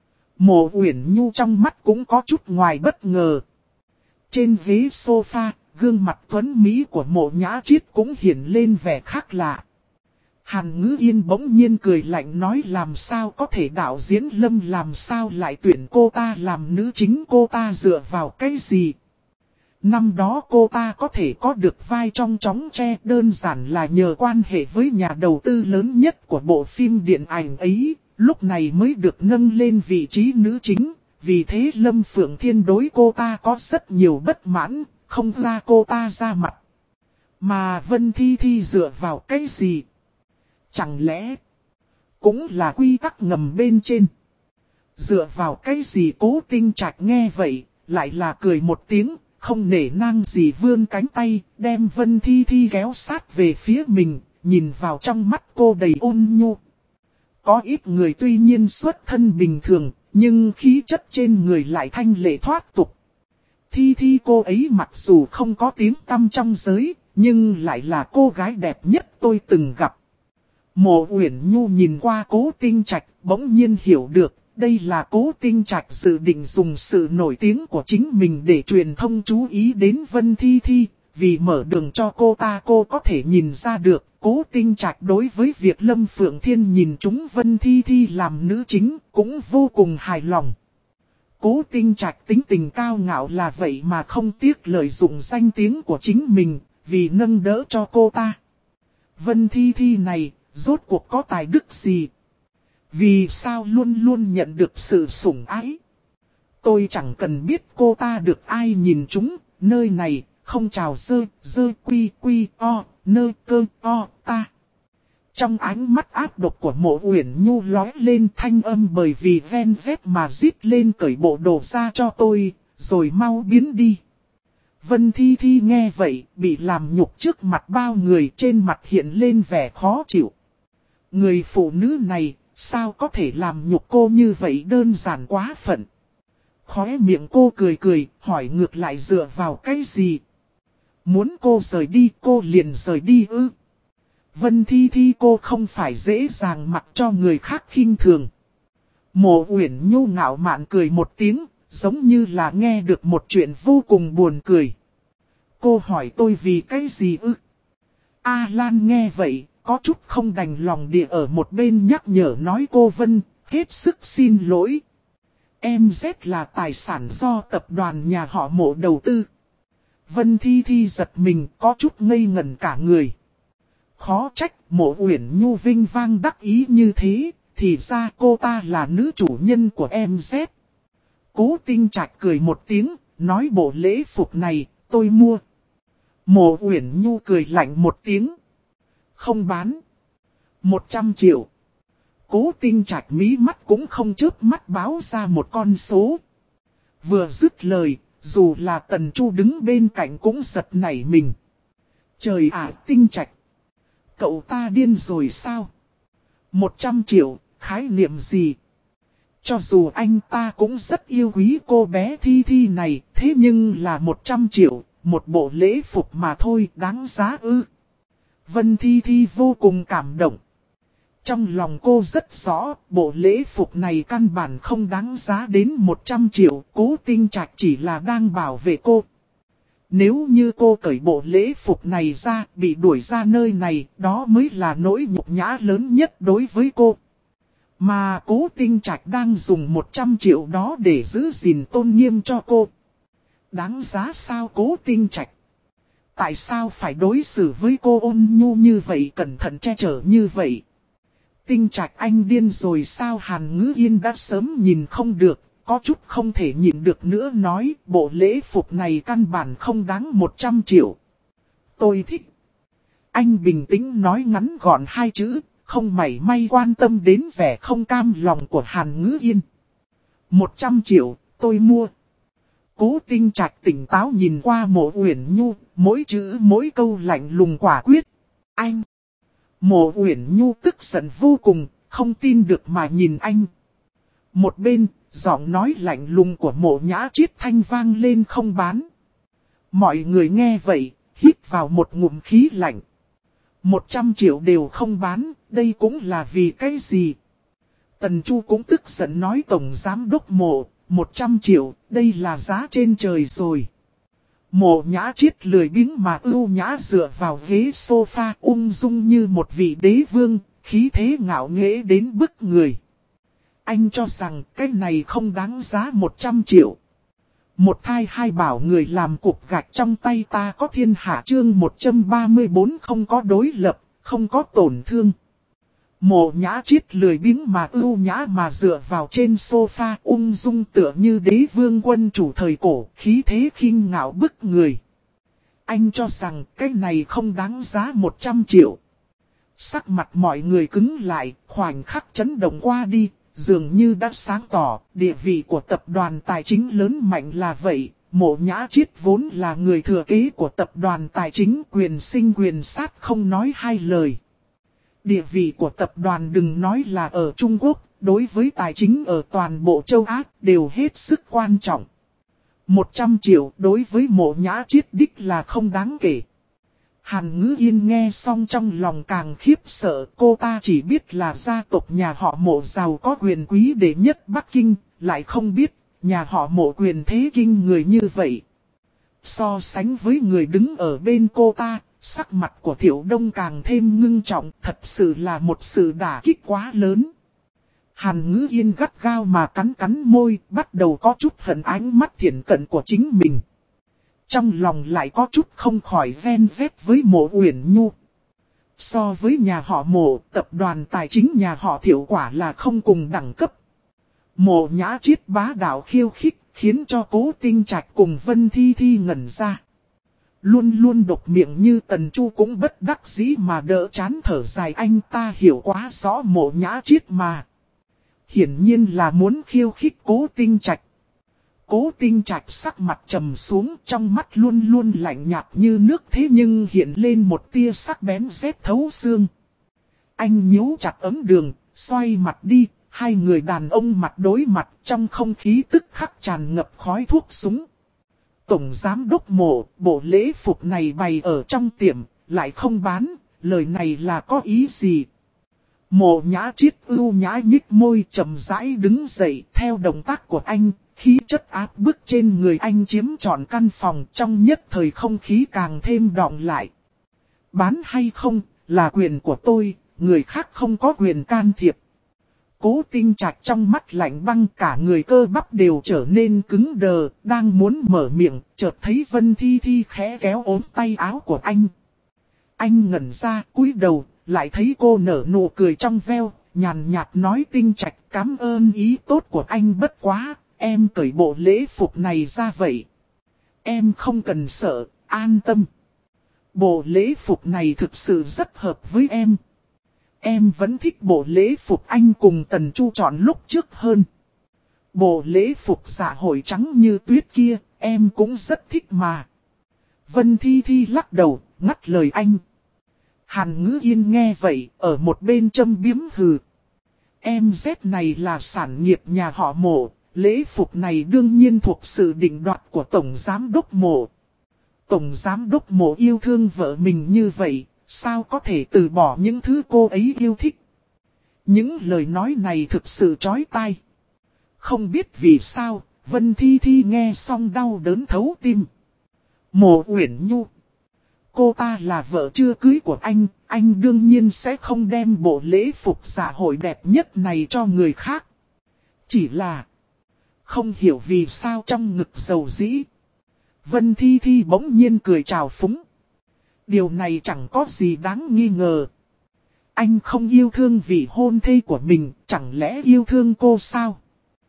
S1: Mộ Uyển Nhu trong mắt cũng có chút ngoài bất ngờ. Trên ghế sofa, gương mặt tuấn mỹ của Mộ Nhã Triết cũng hiện lên vẻ khác lạ. Hàn Ngữ Yên bỗng nhiên cười lạnh nói làm sao có thể đạo diễn Lâm làm sao lại tuyển cô ta làm nữ chính, cô ta dựa vào cái gì? Năm đó cô ta có thể có được vai trong Chóng Tre đơn giản là nhờ quan hệ với nhà đầu tư lớn nhất của bộ phim điện ảnh ấy, lúc này mới được nâng lên vị trí nữ chính, vì thế Lâm Phượng Thiên đối cô ta có rất nhiều bất mãn, không ra cô ta ra mặt. Mà Vân Thi Thi dựa vào cái gì? Chẳng lẽ cũng là quy tắc ngầm bên trên? Dựa vào cái gì? Cố Tinh Trạch nghe vậy, lại là cười một tiếng. Không nể nang gì vươn cánh tay, đem Vân Thi Thi kéo sát về phía mình, nhìn vào trong mắt cô đầy ôn nhu. Có ít người tuy nhiên xuất thân bình thường, nhưng khí chất trên người lại thanh lệ thoát tục. Thi Thi cô ấy mặc dù không có tiếng tăm trong giới, nhưng lại là cô gái đẹp nhất tôi từng gặp. Mộ Uyển Nhu nhìn qua Cố Tinh Trạch, bỗng nhiên hiểu được. Đây là Cố Tinh Trạch dự định dùng sự nổi tiếng của chính mình để truyền thông chú ý đến Vân Thi Thi, vì mở đường cho cô ta. Cô có thể nhìn ra được, Cố Tinh Trạch đối với việc Lâm Phượng Thiên nhìn chúng Vân Thi Thi làm nữ chính cũng vô cùng hài lòng. Cố Tinh Trạch tính tình cao ngạo là vậy mà không tiếc lợi dụng danh tiếng của chính mình, vì nâng đỡ cho cô ta. Vân Thi Thi này, rốt cuộc có tài đức gì? Vì sao luôn luôn nhận được sự sủng ái? Tôi chẳng cần biết cô ta được ai nhìn chúng, nơi này không chào dơ quy nơ cơ ta. Trong ánh mắt ác độc của Mộ Uyển Nhu lói lên thanh âm bởi vì ven vét mà rít lên cởi bộ đồ ra cho tôi, rồi mau biến đi. Vân Thi Thi nghe vậy, bị làm nhục trước mặt bao người, trên mặt hiện lên vẻ khó chịu. Người phụ nữ này, sao có thể làm nhục cô như vậy, đơn giản quá phận. Khóe miệng cô cười cười, hỏi ngược lại dựa vào cái gì? Muốn cô rời đi, cô liền rời đi ư? Vân Thi Thi cô không phải dễ dàng mặc cho người khác khinh thường. Mộ Uyển Nhu ngạo mạn cười một tiếng, giống như là nghe được một chuyện vô cùng buồn cười. Cô hỏi tôi vì cái gì ư? A Lan nghe vậy, có chút không đành lòng địa ở một bên nhắc nhở nói cô Vân, hết sức xin lỗi. MZ là tài sản do tập đoàn nhà họ Mộ đầu tư. Vân Thi Thi giật mình, có chút ngây ngẩn cả người. Khó trách Mộ Uyển Nhu vinh vang đắc ý như thế, thì ra cô ta là nữ chủ nhân của MZ. Cố Tinh Trạch cười một tiếng, nói bộ lễ phục này, tôi mua. Mộ Uyển Nhu cười lạnh một tiếng. Không bán. 100 triệu. Cố Tinh Trạch mí mắt cũng không chớp mắt báo ra một con số. Vừa dứt lời, Dù là Tần Chu đứng bên cạnh cũng giật nảy mình. Trời ạ, Tinh Trạch. Cậu ta điên rồi sao? 100 triệu, khái niệm gì? Cho dù anh ta cũng rất yêu quý cô bé Thi Thi này, thế nhưng là 100 triệu, một bộ lễ phục mà thôi, đáng giá ư. Vân Thi Thi vô cùng cảm động. Trong lòng cô rất rõ, bộ lễ phục này căn bản không đáng giá đến 100 triệu, Cố Tinh Trạch chỉ là đang bảo vệ cô. Nếu như cô cởi bộ lễ phục này ra, bị đuổi ra nơi này, đó mới là nỗi nhục nhã lớn nhất đối với cô. Mà Cố Tinh Trạch đang dùng 100 triệu đó để giữ gìn tôn nghiêm cho cô. Đáng giá sao Cố Tinh Trạch? Tại sao phải đối xử với cô ôn nhu như vậy, cẩn thận che chở như vậy? Tinh Trạch anh điên rồi sao? Hàn Ngữ Yên đã sớm nhìn không được, có chút không thể nhìn được nữa, nói bộ lễ phục này căn bản không đáng 100 triệu. Tôi thích. Anh bình tĩnh nói ngắn gọn hai chữ, không mảy may quan tâm đến vẻ không cam lòng của Hàn Ngữ Yên. 100 triệu, tôi mua. Cố Tinh Trạch tỉnh táo nhìn qua Mộ Uyển Nhu, mỗi chữ mỗi câu lạnh lùng quả quyết. Anh. Mộ Uyển Nhu tức giận vô cùng, không tin được mà nhìn anh. Một bên, giọng nói lạnh lùng của Mộ Nhã Triết thanh vang lên, không bán. Mọi người nghe vậy, hít vào một ngụm khí lạnh. 100 triệu đều không bán, đây cũng là vì cái gì? Tần Chu cũng tức giận nói Tổng Giám Đốc Mộ, 100 triệu, đây là giá trên trời rồi. Mộ Nhã Triết lười biếng mà ưu nhã dựa vào ghế sofa, ung dung như một vị đế vương, khí thế ngạo nghễ đến bức người. Anh cho rằng cái này không đáng giá 100 triệu. Một thai hai bảo người làm cục gạch trong tay ta có thiên hạ, chương 134 không có đối lập, không có tổn thương. Mộ Nhã Triết lười biếng mà ưu nhã mà dựa vào trên sofa, ung dung tựa như đế vương quân chủ thời cổ, khí thế khinh ngạo bức người. Anh cho rằng cái này không đáng giá 100 triệu. Sắc mặt mọi người cứng lại, khoảnh khắc chấn động qua đi, dường như đã sáng tỏ, địa vị của tập đoàn tài chính lớn mạnh là vậy. Mộ Nhã Triết vốn là người thừa kế của tập đoàn tài chính, quyền sinh quyền sát không nói hai lời. Địa vị của tập đoàn đừng nói là ở Trung Quốc, đối với tài chính ở toàn bộ châu Á đều hết sức quan trọng. 100 triệu đối với Mộ Nhã Triết đích là không đáng kể. Hàn Ngữ Yên nghe xong trong lòng càng khiếp sợ, cô ta chỉ biết là gia tộc nhà họ Mộ giàu có quyền quý đệ nhất Bắc Kinh, lại không biết nhà họ Mộ quyền thế kinh người như vậy. So sánh với người đứng ở bên cô ta, sắc mặt của Thiệu Đông càng thêm ngưng trọng, thật sự là một sự đả kích quá lớn. Hàn Ngữ Yên gắt gao mà cắn cắn môi, bắt đầu có chút hận ánh mắt thiển cận của chính mình. Trong lòng lại có chút không khỏi ven vét với Mộ Uyển Nhu. So với nhà họ Mộ, tập đoàn tài chính nhà họ Thiệu quả là không cùng đẳng cấp. Mộ Nhã Triết bá đạo khiêu khích, khiến cho Cố Tinh Trạch cùng Vân Thi Thi ngẩn ra. Luôn luôn độc miệng như Tần Chu cũng bất đắc dĩ mà đỡ chán thở dài, anh ta hiểu quá rõ Mộ Nhã Triết mà. Hiển nhiên là muốn khiêu khích Cố Tinh Trạch. Cố Tinh Trạch sắc mặt trầm xuống, trong mắt luôn luôn lạnh nhạt như nước, thế nhưng hiện lên một tia sắc bén rét thấu xương. Anh nhíu chặt ấm đường, xoay mặt đi, hai người đàn ông mặt đối mặt, trong không khí tức khắc tràn ngập khói thuốc súng. Tổng Giám Đốc Mộ, bộ lễ phục này bày ở trong tiệm, lại không bán, lời này là có ý gì? Mộ Nhã Triết ưu nhã nhích môi, chậm rãi đứng dậy, theo động tác của anh, khí chất áp bức trên người anh chiếm trọn căn phòng, trong nhất thời không khí càng thêm đọng lại. Bán hay không, là quyền của tôi, người khác không có quyền can thiệp. Cố Tinh Trạch trong mắt lạnh băng, cả người cơ bắp đều trở nên cứng đờ, đang muốn mở miệng, chợt thấy Vân Thi Thi khẽ kéo ốm tay áo của anh. Anh ngẩn ra, cúi đầu, lại thấy cô nở nụ cười trong veo, nhàn nhạt nói Tinh Trạch cảm ơn ý tốt của anh, bất quá, em cởi bộ lễ phục này ra vậy. Em không cần sợ, an tâm. Bộ lễ phục này thực sự rất hợp với em. Em vẫn thích bộ lễ phục anh cùng Tần Chu chọn lúc trước hơn. Bộ lễ phục dạ hội trắng như tuyết kia, em cũng rất thích mà. Vân Thi Thi lắc đầu, ngắt lời anh. Hàn Ngữ Yên nghe vậy, ở một bên châm biếm hừ. Em Z này là sản nghiệp nhà họ Mộ, lễ phục này đương nhiên thuộc sự định đoạt của Tổng Giám Đốc Mộ. Tổng Giám Đốc Mộ yêu thương vợ mình như vậy, sao có thể từ bỏ những thứ cô ấy yêu thích. Những lời nói này thực sự chói tai. Không biết vì sao, Vân Thi Thi nghe xong đau đớn thấu tim. Mộ Uyển Nhu. Cô ta là vợ chưa cưới của anh đương nhiên sẽ không đem bộ lễ phục dạ hội đẹp nhất này cho người khác. Chỉ là không hiểu vì sao trong ngực dầu dĩ. Vân Thi Thi bỗng nhiên cười trào phúng. Điều này chẳng có gì đáng nghi ngờ. Anh không yêu thương vị hôn thê của mình, chẳng lẽ yêu thương cô sao?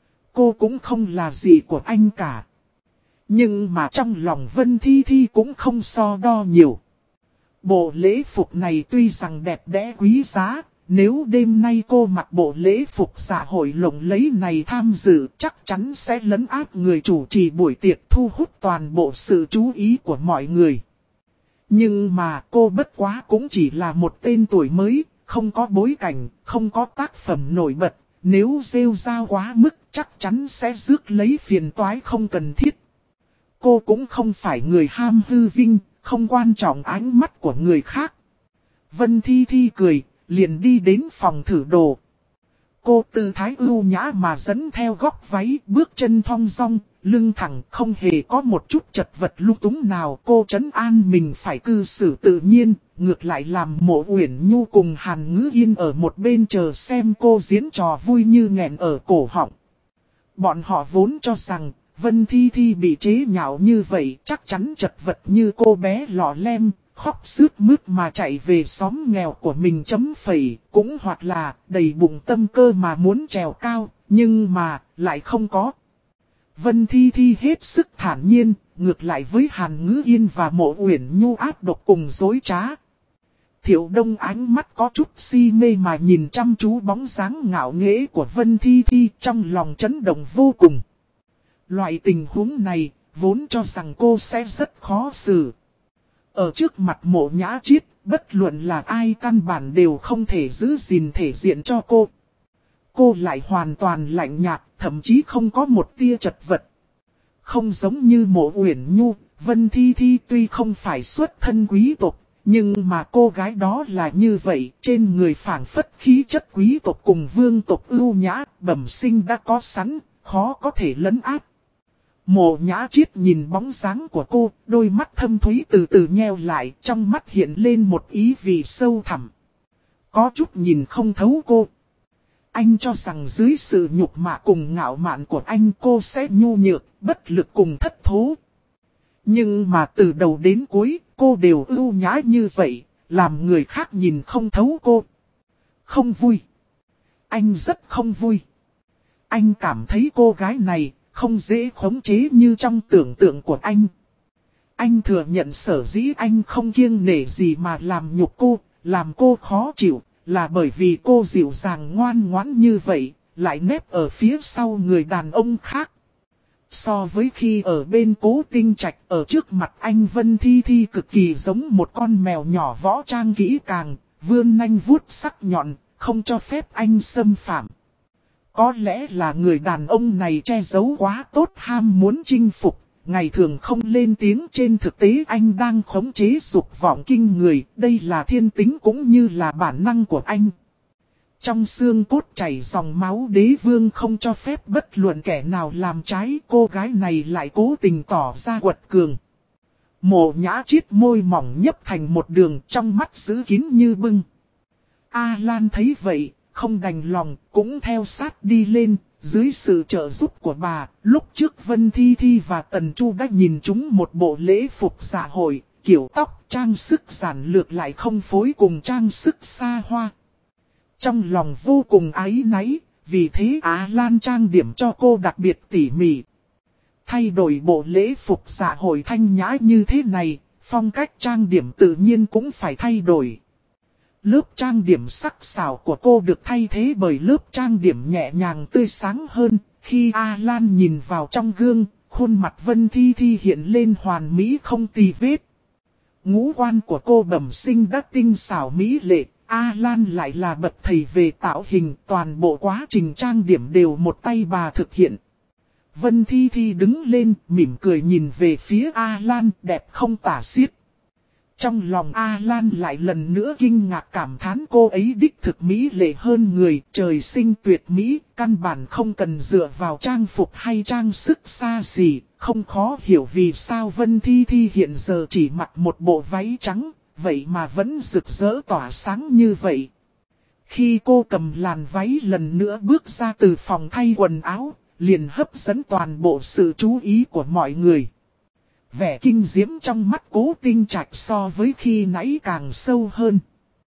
S1: Cô cũng không là gì của anh cả. Nhưng mà trong lòng Vân Thi Thi cũng không so đo nhiều. Bộ lễ phục này tuy rằng đẹp đẽ quý giá, nếu đêm nay cô mặc bộ lễ phục dạ hội lộng lẫy này tham dự, chắc chắn sẽ lấn át người chủ trì buổi tiệc, thu hút toàn bộ sự chú ý của mọi người. Nhưng mà cô bất quá cũng chỉ là một tên tuổi mới, không có bối cảnh, không có tác phẩm nổi bật, nếu rêu rao quá mức chắc chắn sẽ rước lấy phiền toái không cần thiết. Cô cũng không phải người ham hư vinh, không quan trọng ánh mắt của người khác. Vân Thi Thi cười, liền đi đến phòng thử đồ. Cô tư thái ưu nhã mà dẫn theo góc váy, bước chân thong dong, lưng thẳng, không hề có một chút chật vật lung túng nào. Cô trấn an mình phải cư xử tự nhiên, ngược lại làm Mộ Uyển Nhu cùng Hàn Ngữ Yên ở một bên chờ xem cô diễn trò vui như nghẹn ở cổ họng. Bọn họ vốn cho rằng Vân Thi Thi bị chế nhạo như vậy chắc chắn chật vật như cô bé lọ lem, khóc sướt mướt mà chạy về xóm nghèo của mình chấm phẩy, cũng hoặc là đầy bụng tâm cơ mà muốn trèo cao, nhưng mà lại không có. Vân Thi Thi hết sức thản nhiên, ngược lại với Hàn Ngữ Yên và Mộ Uyển Nhu ác độc cùng dối trá. Thiệu Đông ánh mắt có chút si mê mà nhìn chăm chú bóng dáng ngạo nghễ của Vân Thi Thi, trong lòng chấn động vô cùng. Loại tình huống này, vốn cho rằng cô sẽ rất khó xử. Ở trước mặt Mộ Nhã Chiết, bất luận là ai căn bản đều không thể giữ gìn thể diện cho cô. Cô lại hoàn toàn lạnh nhạt, thậm chí không có một tia chật vật. Không giống như Mộ Uyển Nhu, Vân Thi Thi tuy không phải xuất thân quý tộc, nhưng mà cô gái đó là như vậy, trên người phảng phất khí chất quý tộc cùng vương tộc ưu nhã, bẩm sinh đã có sẵn, khó có thể lấn át. Mộ Nhã Chiết nhìn bóng dáng của cô, đôi mắt thâm thúy từ từ nheo lại, trong mắt hiện lên một ý vị sâu thẳm. Có chút nhìn không thấu cô. Anh cho rằng dưới sự nhục mạ cùng ngạo mạn của anh cô sẽ nhu nhược, bất lực cùng thất thố. Nhưng mà từ đầu đến cuối, cô đều ưu nhã như vậy, làm người khác nhìn không thấu cô. Không vui. Anh rất không vui. Anh cảm thấy cô gái này không dễ khống chế như trong tưởng tượng của anh. Anh thừa nhận sở dĩ anh không kiêng nể gì mà làm nhục cô, làm cô khó chịu, là bởi vì cô dịu dàng ngoan ngoãn như vậy, lại nép ở phía sau người đàn ông khác. So với khi ở bên Cố Tinh Trạch, ở trước mặt anh Vân Thi Thi cực kỳ giống một con mèo nhỏ võ trang kỹ càng, vươn nanh vuốt sắc nhọn, không cho phép anh xâm phạm. Có lẽ là người đàn ông này che giấu quá tốt ham muốn chinh phục, ngày thường không lên tiếng, trên thực tế anh đang khống chế dục vọng kinh người, đây là thiên tính cũng như là bản năng của anh. Trong xương cốt chảy dòng máu đế vương không cho phép bất luận kẻ nào làm trái, cô gái này lại cố tình tỏ ra quật cường. Mộ Nhã Chiết môi mỏng nhấp thành một đường, trong mắt giữ kín như bưng. A Lan thấy vậy, không đành lòng, cũng theo sát đi lên. Dưới sự trợ giúp của bà, lúc trước Vân Thi Thi và Tần Chu đã nhìn chúng một bộ lễ phục dạ hội, kiểu tóc, trang sức giản lược lại không phối cùng trang sức xa hoa. Trong lòng vô cùng áy náy, vì thế Á Lan trang điểm cho cô đặc biệt tỉ mỉ. Thay đổi bộ lễ phục dạ hội thanh nhã như thế này, phong cách trang điểm tự nhiên cũng phải thay đổi. Lớp trang điểm sắc sảo của cô được thay thế bởi lớp trang điểm nhẹ nhàng tươi sáng hơn. Khi A Lan nhìn vào trong gương, khuôn mặt Vân Thi Thi hiện lên hoàn mỹ không tì vết. Ngũ quan của cô bẩm sinh đã tinh xảo mỹ lệ, Lan lại là bậc thầy về tạo hình, toàn bộ quá trình trang điểm đều một tay bà thực hiện. Vân Thi Thi đứng lên, mỉm cười nhìn về phía Lan, đẹp không tả xiết. Trong lòng Lan lại lần nữa kinh ngạc cảm thán cô ấy đích thực mỹ lệ hơn người, trời sinh tuyệt mỹ, căn bản không cần dựa vào trang phục hay trang sức xa xỉ, không khó hiểu vì sao Vân Thi Thi hiện giờ chỉ mặc một bộ váy trắng, vậy mà vẫn rực rỡ tỏa sáng như vậy. Khi cô cầm làn váy lần nữa bước ra từ phòng thay quần áo, liền hấp dẫn toàn bộ sự chú ý của mọi người. Vẻ kinh diễm trong mắt Cố Tinh Trạch so với khi nãy càng sâu hơn.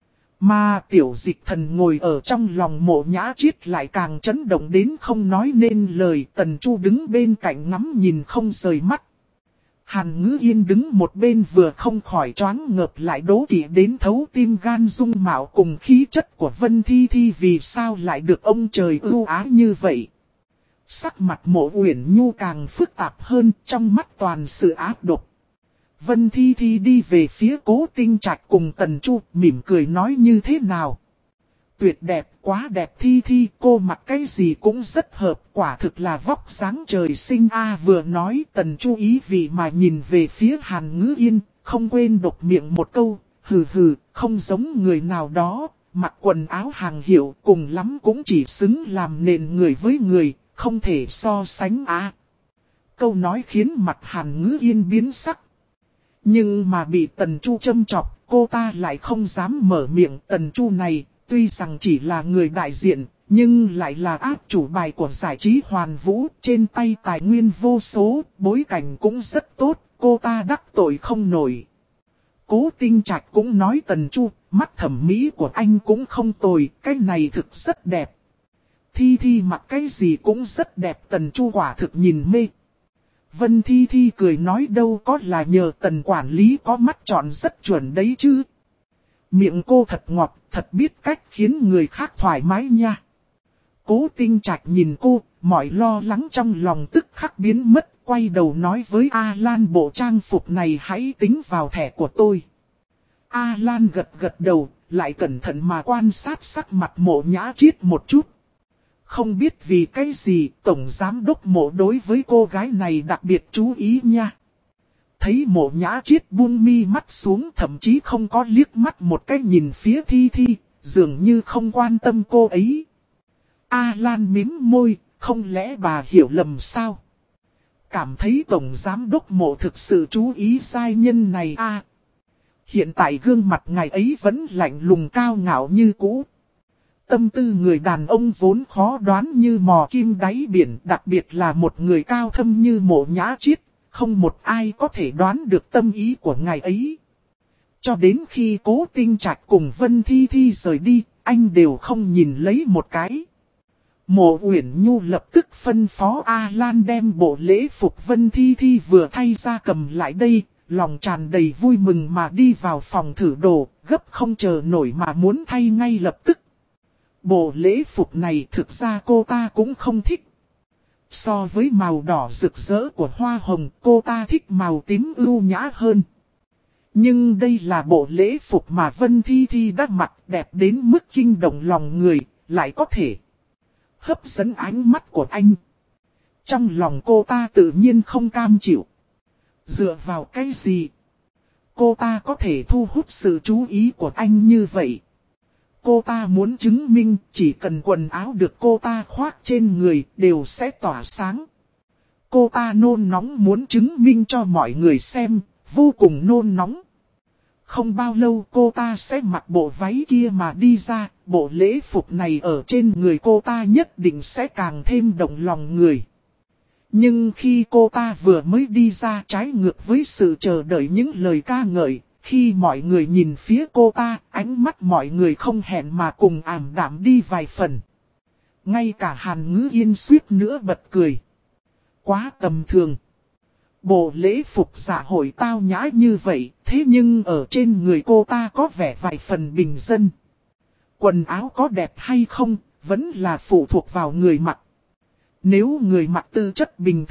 S1: Mà Tiểu Dịch Thần ngồi ở trong lòng Mộ Nhã Chiết lại càng chấn động đến không nói nên lời. Tần Chu đứng bên cạnh ngắm nhìn không rời mắt. Hàn Ngữ Yên đứng một bên vừa không khỏi choáng ngợp lại đố kỵ đến thấu tim gan dung mạo cùng khí chất của Vân Thi Thi vì sao lại được ông trời ưu ái như vậy. Sắc mặt Mộ Uyển Nhu càng phức tạp hơn, trong mắt toàn sự ác độc. Vân Thi Thi đi về phía Cố Tinh Trạch cùng Tần Chu, mỉm cười nói như thế nào. Tuyệt đẹp, quá đẹp Thi Thi, cô mặc cái gì cũng rất hợp, quả thực là vóc dáng trời sinh. Vừa nói Tần Chu ý vị mà nhìn về phía Hàn Ngữ Yên, không quên đột miệng một câu, hừ hừ, không giống người nào đó, mặc quần áo hàng hiệu cùng lắm cũng chỉ xứng làm nền người với người. Không thể so sánh Câu nói khiến mặt Hàn Ngữ Yên biến sắc. Nhưng mà bị Tần Chu châm chọc, cô ta lại không dám mở miệng. Tần Chu này, tuy rằng chỉ là người đại diện, nhưng lại là áp chủ bài của giải trí Hoàn Vũ. Trên tay tài nguyên vô số, bối cảnh cũng rất tốt, cô ta đắc tội không nổi. Cố Tinh Trạch cũng nói Tần Chu, mắt thẩm mỹ của anh cũng không tồi, cái này thực rất đẹp. Thi Thi mặc cái gì cũng rất đẹp, Tần Chu quả thực nhìn mê. Vân Thi Thi cười nói đâu có là nhờ Tần quản lý có mắt chọn rất chuẩn đấy chứ. Miệng cô thật ngọt, thật biết cách khiến người khác thoải mái nha. Cố Tinh Trạch nhìn cô, mọi lo lắng trong lòng tức khắc biến mất, quay đầu nói với Lan bộ trang phục này hãy tính vào thẻ của tôi. Lan gật gật đầu, lại cẩn thận mà quan sát sắc mặt Mộ Nhã Chiết một chút. Không biết vì cái gì Tổng Giám Đốc Mộ đối với cô gái này đặc biệt chú ý nha. Thấy Mộ Nhã Chiết buông mi mắt xuống thậm chí không có liếc mắt một cái nhìn phía Thi Thi, dường như không quan tâm cô ấy. Lan mím môi, không lẽ bà hiểu lầm sao? Cảm thấy Tổng Giám Đốc Mộ thực sự chú ý giai nhân này Hiện tại gương mặt ngài ấy vẫn lạnh lùng cao ngạo như cũ. Tâm tư người đàn ông vốn khó đoán như mò kim đáy biển, đặc biệt là một người cao thâm như Mộ Nhã Chiết, không một ai có thể đoán được tâm ý của ngài ấy. Cho đến khi Cố Tinh Trạch cùng Vân Thi Thi rời đi, anh đều không nhìn lấy một cái. Mộ Uyển Nhu lập tức phân phó Lan đem bộ lễ phục Vân Thi Thi vừa thay ra cầm lại đây, lòng tràn đầy vui mừng mà đi vào phòng thử đồ, gấp không chờ nổi mà muốn thay ngay lập tức. Bộ lễ phục này thực ra cô ta cũng không thích. So với màu đỏ rực rỡ của hoa hồng, cô ta thích màu tím ưu nhã hơn. Nhưng đây là bộ lễ phục mà Vân Thi Thi đã mặc, đẹp đến mức kinh động lòng người, lại có thể hấp dẫn ánh mắt của anh. Trong lòng cô ta tự nhiên không cam chịu. Dựa vào cái gì cô ta có thể thu hút sự chú ý của anh như vậy? Cô ta muốn chứng minh chỉ cần quần áo được cô ta khoác trên người đều sẽ tỏa sáng. Cô ta nôn nóng muốn chứng minh cho mọi người xem, vô cùng nôn nóng. Không bao lâu cô ta sẽ mặc bộ váy kia mà đi ra, bộ lễ phục này ở trên người cô ta nhất định sẽ càng thêm động lòng người. Nhưng khi cô ta vừa mới đi ra trái ngược với sự chờ đợi những lời ca ngợi, khi mọi người nhìn phía cô ta, ánh mắt mọi người không hẹn mà cùng ảm đạm đi vài phần. Ngay cả Hàn Ngữ Yên suýt nữa bật cười. Quá tầm thường. Bộ lễ phục dạ hội tao nhã như vậy, thế nhưng ở trên người cô ta có vẻ vài phần bình dân. Quần áo có đẹp hay không, vẫn là phụ thuộc vào người mặc. Nếu người mặc tư chất bình thường,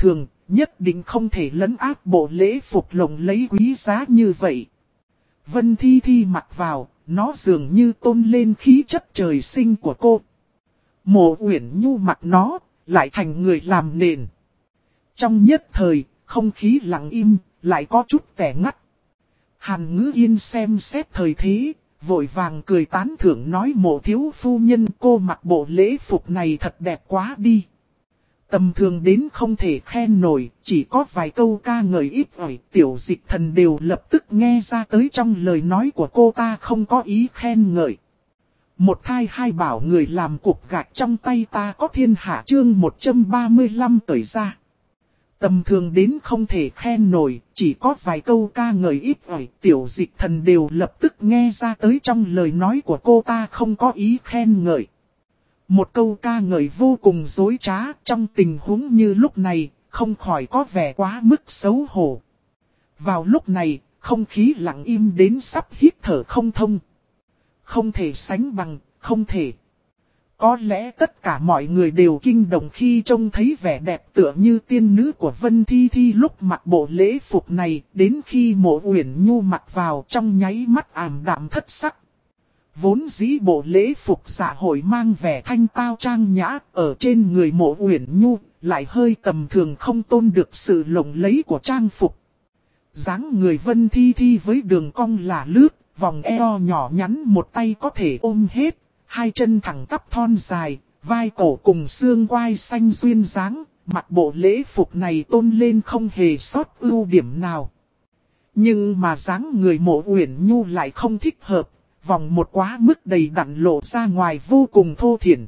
S1: nhất định không thể lấn áp bộ lễ phục lộng lấy quý giá như vậy. Vân Thi Thi mặc vào, nó dường như tôn lên khí chất trời sinh của cô. Mộ Uyển Nhu mặc nó, lại thành người làm nền. Trong nhất thời, không khí lặng im, lại có chút tẻ ngắt. Hàn Ngữ Yên xem xét thời thế, vội vàng cười tán thưởng nói Mộ thiếu phu nhân, cô mặc bộ lễ phục này thật đẹp quá đi. Tầm thường đến không thể khen nổi, chỉ có vài câu ca ngợi ít ỏi, Tiểu Dịch Thần đều lập tức nghe ra tới trong lời nói của cô ta không có ý khen ngợi. Một thai hai bảo người làm cục gạch trong tay ta có thiên hạ chương 135 cởi ra. Tầm thường đến không thể khen nổi, chỉ có vài câu ca ngợi ít ỏi, Tiểu Dịch Thần đều lập tức nghe ra tới trong lời nói của cô ta không có ý khen ngợi. Một câu ca ngợi vô cùng dối trá, trong tình huống như lúc này, không khỏi có vẻ quá mức xấu hổ. Vào lúc này, không khí lặng im đến sắp hít thở không thông. Không thể sánh bằng, không thể. Có lẽ tất cả mọi người đều kinh động khi trông thấy vẻ đẹp tựa như tiên nữ của Vân Thi Thi lúc mặc bộ lễ phục này, đến khi Mộ Uyển Nhu mặc vào trong nháy mắt ảm đạm thất sắc. Vốn dĩ bộ lễ phục dạ hội mang vẻ thanh tao trang nhã ở trên người Mộ Uyển Nhu, lại hơi tầm thường không tôn được sự lộng lẫy của trang phục. Dáng người Vân Thi Thi với đường cong là lướt, vòng eo nhỏ nhắn một tay có thể ôm hết, hai chân thẳng tắp thon dài, vai cổ cùng xương quai xanh duyên dáng, mặc bộ lễ phục này tôn lên không hề sót ưu điểm nào. Nhưng mà dáng người Mộ Uyển Nhu lại không thích hợp. Vòng một quá mức đầy đặn lộ ra ngoài vô cùng thô thiển.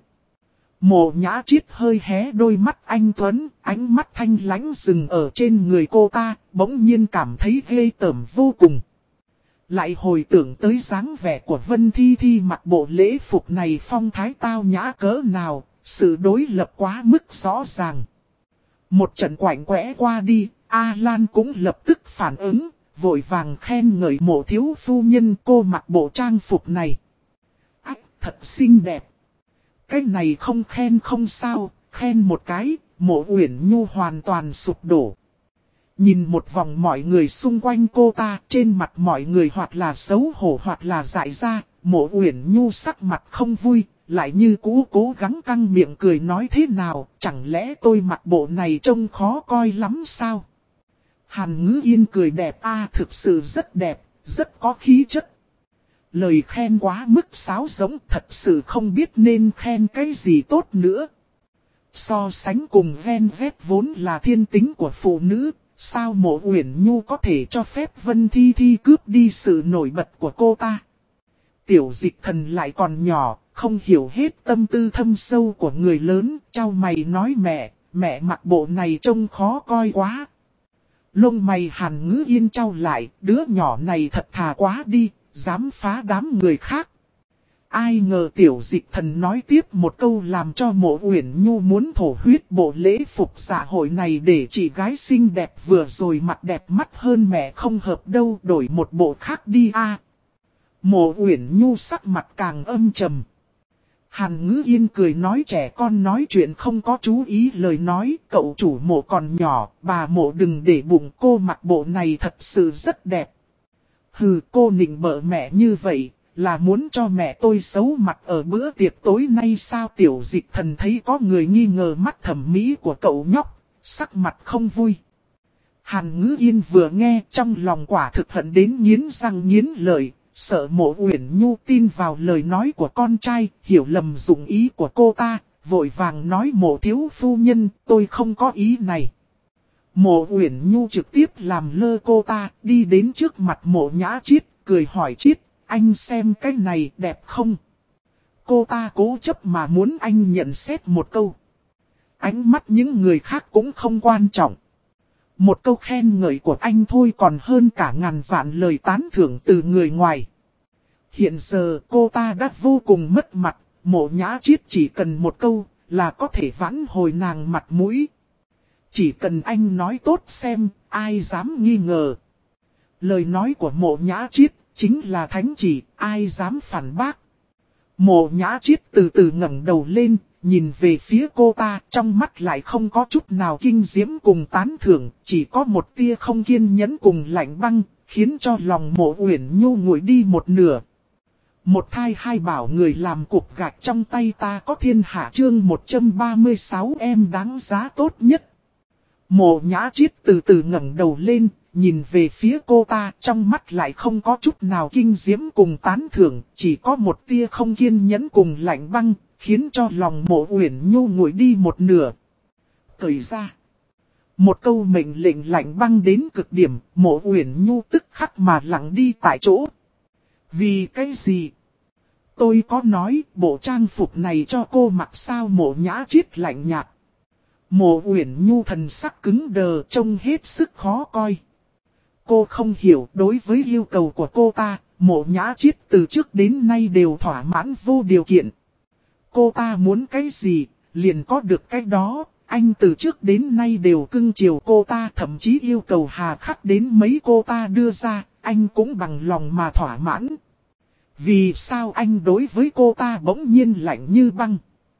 S1: Mộ Nhã Triết hơi hé đôi mắt anh tuấn, ánh mắt thanh lãnh dừng ở trên người cô ta, bỗng nhiên cảm thấy ghê tởm vô cùng. Lại hồi tưởng tới dáng vẻ của Vân Thi Thi mặc bộ lễ phục này phong thái tao nhã cỡ nào, sự đối lập quá mức rõ ràng. Một trận quạnh quẽ qua đi, A Lan cũng lập tức phản ứng. Vội vàng khen ngợi Mộ thiếu phu nhân, cô mặc bộ trang phục này. Ách, thật xinh đẹp. Cái này không khen không sao, khen một cái, Mộ Uyển Nhu hoàn toàn sụp đổ. Nhìn một vòng mọi người xung quanh cô ta, trên mặt mọi người hoặc là xấu hổ hoặc là dại ra, Mộ Uyển Nhu sắc mặt không vui, lại như cũ cố gắng căng miệng cười nói thế nào, chẳng lẽ tôi mặc bộ này trông khó coi lắm sao? Hàn Ngữ Yên cười đẹp thực sự rất đẹp, rất có khí chất. Lời khen quá mức sáo rỗng, thật sự không biết nên khen cái gì tốt nữa. So sánh cùng ven vét vốn là thiên tính của phụ nữ, sao Mộ Uyển Nhu có thể cho phép Vân Thi Thi cướp đi sự nổi bật của cô ta? Tiểu Dịch Thần lại còn nhỏ, không hiểu hết tâm tư thâm sâu của người lớn, chau mày nói mẹ mặc bộ này trông khó coi quá. Lông mày Hàn Ngữ Yên trao lại, đứa nhỏ này thật thà quá đi, dám phá đám người khác. Ai ngờ Tiểu Dịch Thần nói tiếp một câu làm cho Mộ Uyển Nhu muốn thổ huyết. Bộ lễ phục dạ hội này để chị gái xinh đẹp vừa rồi mặt đẹp mắt hơn mẹ không hợp đâu, đổi một bộ khác đi Mộ Uyển Nhu sắc mặt càng âm trầm. Hàn Ngữ Yên cười nói trẻ con nói chuyện không có chú ý lời nói, cậu chủ Mộ còn nhỏ, bà Mộ đừng để bụng, cô mặc bộ này thật sự rất đẹp. Hừ, cô nịnh bợ mẹ như vậy, là muốn cho mẹ tôi xấu mặt ở bữa tiệc tối nay sao? Tiểu Dịch Thần thấy có người nghi ngờ mắt thẩm mỹ của cậu nhóc, sắc mặt không vui. Hàn Ngữ Yên vừa nghe trong lòng quả thực hận đến nghiến răng nghiến lợi. Sợ Mộ Uyển Nhu tin vào lời nói của con trai, hiểu lầm dụng ý của cô ta, vội vàng nói Mộ thiếu phu nhân, tôi không có ý này. Mộ Uyển Nhu trực tiếp làm lơ cô ta, đi đến trước mặt Mộ Nhã Triết, cười hỏi Triết, anh xem cái này đẹp không? Cô ta cố chấp mà muốn anh nhận xét một câu. Ánh mắt những người khác cũng không quan trọng. Một câu khen ngợi của anh thôi còn hơn cả ngàn vạn lời tán thưởng từ người ngoài. Hiện giờ cô ta đã vô cùng mất mặt, Mộ Nhã Triết chỉ cần một câu là có thể vãn hồi nàng mặt mũi. Chỉ cần anh nói tốt xem, ai dám nghi ngờ. Lời nói của Mộ Nhã Triết chính là thánh chỉ, ai dám phản bác. Mộ Nhã Triết từ từ ngẩng đầu lên, nhìn về phía cô ta, trong mắt lại không có chút nào kinh diễm cùng tán thưởng, chỉ có một tia không kiên nhẫn cùng lạnh băng, khiến cho lòng Mộ Uyển Nhu nguội đi một nửa. Một thai hai bảo người làm cục gạch trong tay ta có thiên hạ chương 136 em đáng giá tốt nhất. Mộ Nhã Chiết từ từ ngẩng đầu lên, nhìn về phía cô ta, trong mắt lại không có chút nào kinh diễm cùng tán thưởng, chỉ có một tia không kiên nhẫn cùng lạnh băng, khiến cho lòng Mộ Uyển Nhu nguội đi một nửa. Cởi ra. Một câu mệnh lệnh lạnh băng đến cực điểm, Mộ Uyển Nhu tức khắc mà lặng đi tại chỗ. Vì cái gì? Tôi có nói bộ trang phục này cho cô mặc sao? Mộ Nhã Chiết lạnh nhạt. Mộ Uyển Nhu thần sắc cứng đờ, trông hết sức khó coi. Cô không hiểu, đối với yêu cầu của cô ta, Mộ Nhã Chiết từ trước đến nay đều thỏa mãn vô điều kiện. Cô ta muốn cái gì, liền có được cái đó. Anh từ trước đến nay đều cưng chiều cô ta, thậm chí yêu cầu hà khắc đến mấy cô ta đưa ra, anh cũng bằng lòng mà thỏa mãn. Vì sao anh đối với cô ta bỗng nhiên lạnh như băng?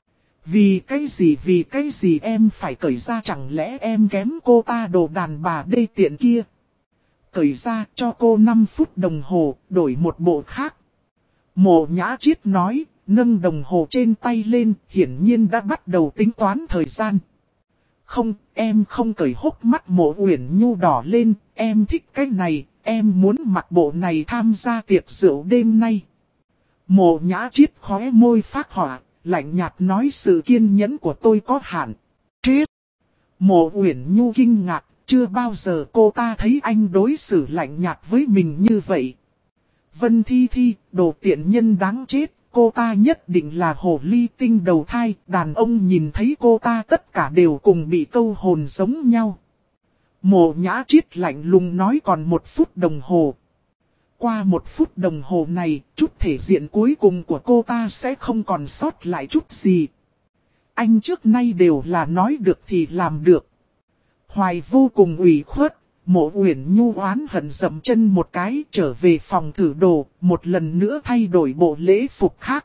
S1: Vì cái gì em phải cởi ra, chẳng lẽ em kém cô ta đồ đàn bà đê tiện kia? Cởi ra cho cô 5 phút đồng hồ, đổi một bộ khác. Mộ Nhã Chiết nói, nâng đồng hồ trên tay lên, hiển nhiên đã bắt đầu tính toán thời gian. Không, em không cởi. Hốc mắt Mộ Uyển Nhu đỏ lên, em thích cái này, em muốn mặc bộ này tham gia tiệc rượu đêm nay. Mộ Nhã Chiết khóe môi phát hỏa, lạnh nhạt nói sự kiên nhẫn của tôi có hạn. Triết! Mộ Uyển Nhu kinh ngạc, chưa bao giờ cô ta thấy anh đối xử lạnh nhạt với mình như vậy. Vân Thi Thi, đồ tiện nhân đáng chết, cô ta nhất định là hồ ly tinh đầu thai, đàn ông nhìn thấy cô ta tất cả đều cùng bị câu hồn giống nhau. Mộ Nhã Chiết lạnh lùng nói còn 1 phút đồng hồ. Qua 1 phút đồng hồ này, chút thể diện cuối cùng của cô ta sẽ không còn sót lại chút gì. Anh trước nay đều là nói được thì làm được. Hoài vô cùng ủy khuất, Mộ Uyển Nhu oán hận dậm chân một cái, trở về phòng thử đồ, một lần nữa thay đổi bộ lễ phục khác.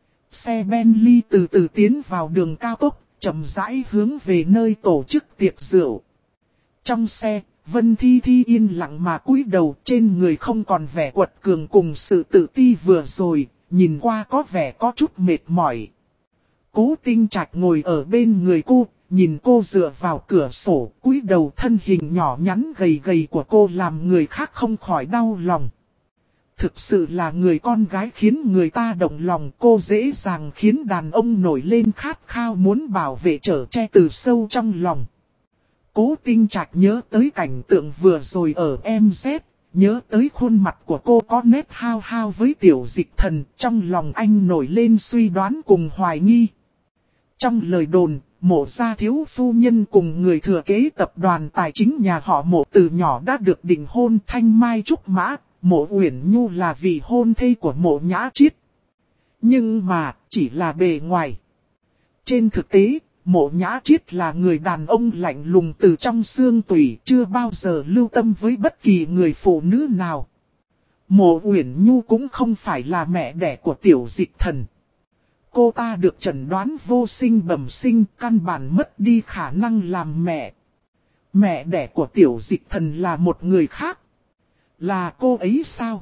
S1: Xe Bentley từ từ tiến vào đường cao tốc, chậm rãi hướng về nơi tổ chức tiệc rượu. Trong xe, Vân Thi Thi yên lặng mà cúi đầu, trên người không còn vẻ quật cường cùng sự tự ti vừa rồi, nhìn qua có vẻ có chút mệt mỏi. Cố Tinh Trạch ngồi ở bên người cô, nhìn cô dựa vào cửa sổ, cúi đầu, thân hình nhỏ nhắn gầy gầy của cô làm người khác không khỏi đau lòng. Thực sự là người con gái khiến người ta động lòng, cô dễ dàng khiến đàn ông nổi lên khát khao muốn bảo vệ chở che từ sâu trong lòng. Cố Tinh Trạch nhớ tới cảnh tượng vừa rồi ở MZ, nhớ tới khuôn mặt của cô có nét hao hao với Tiểu Dịch Thần, trong lòng anh nổi lên suy đoán cùng hoài nghi. Trong lời đồn, Mộ gia thiếu phu nhân cùng người thừa kế tập đoàn tài chính nhà họ Mộ từ nhỏ đã được định hôn, thanh mai trúc mã, Mộ Uyển Nhu là vị hôn thê của Mộ Nhã Chiết. Nhưng mà, chỉ là bề ngoài. Trên thực tế, Mộ Nhã Chiết là người đàn ông lạnh lùng từ trong xương tủy, chưa bao giờ lưu tâm với bất kỳ người phụ nữ nào. Mộ Uyển Nhu cũng không phải là mẹ đẻ của Tiểu Dịch Thần. Cô ta được chẩn đoán vô sinh bẩm sinh, căn bản mất đi khả năng làm mẹ. Mẹ đẻ của Tiểu Dịch Thần là một người khác. Là cô ấy sao?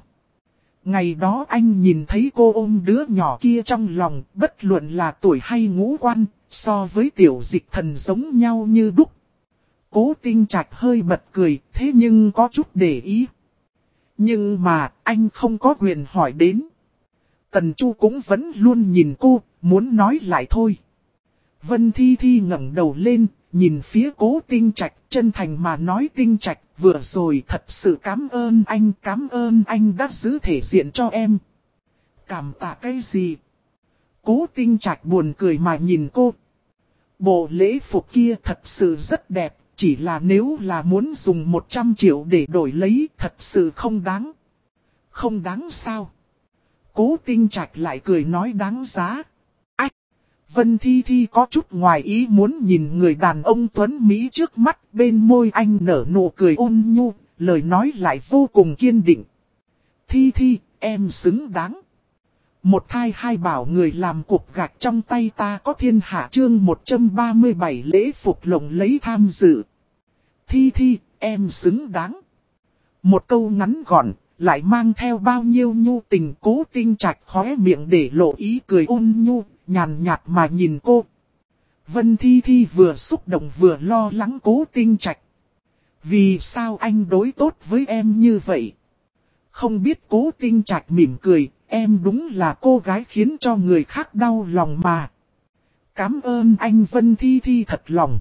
S1: Ngày đó anh nhìn thấy cô ôm đứa nhỏ kia trong lòng, bất luận là tuổi hay ngũ quan, so với Tiểu Dịch Thần giống nhau như đúc. Cố Tinh Trạch hơi bật cười, thế nhưng có chút để ý. Nhưng mà, anh không có quyền hỏi đến. Tần Chu cũng vẫn luôn nhìn cô, muốn nói lại thôi. Vân Thi Thi ngẩng đầu lên, nhìn phía Cố Tinh Trạch, chân thành mà nói: Tinh Trạch, vừa rồi thật sự cảm ơn anh đã giữ thể diện cho em. Cảm tạ cái gì? Cố Tinh Trạch buồn cười mà nhìn cô. Bộ lễ phục kia thật sự rất đẹp, chỉ là nếu là muốn dùng 100 triệu để đổi lấy, thật sự không đáng. Không đáng sao? Cố Tinh Trạch lại cười nói đáng giá. Ách! Vân Thi Thi có chút ngoài ý muốn nhìn người đàn ông tuấn Mỹ trước mắt, bên môi anh nở nụ cười ôn nhu, lời nói lại vô cùng kiên định. Thi Thi, em xứng đáng. Một thai hai bảo người làm cục gạch trong tay ta có thiên hạ chương 137 lễ phục lộng lấy tham dự. Thi Thi, em xứng đáng. Một câu ngắn gọn, lại mang theo bao nhiêu nhu tình. Cố Tinh Trạch khóe miệng để lộ ý cười ôn nhu, nhàn nhạt mà nhìn cô. Vân Thi Thi vừa xúc động vừa lo lắng Cố Tinh Trạch. Vì sao anh đối tốt với em như vậy? Không biết Cố Tinh Trạch mỉm cười, em đúng là cô gái khiến cho người khác đau lòng mà. Cảm ơn anh Vân Thi Thi thật lòng.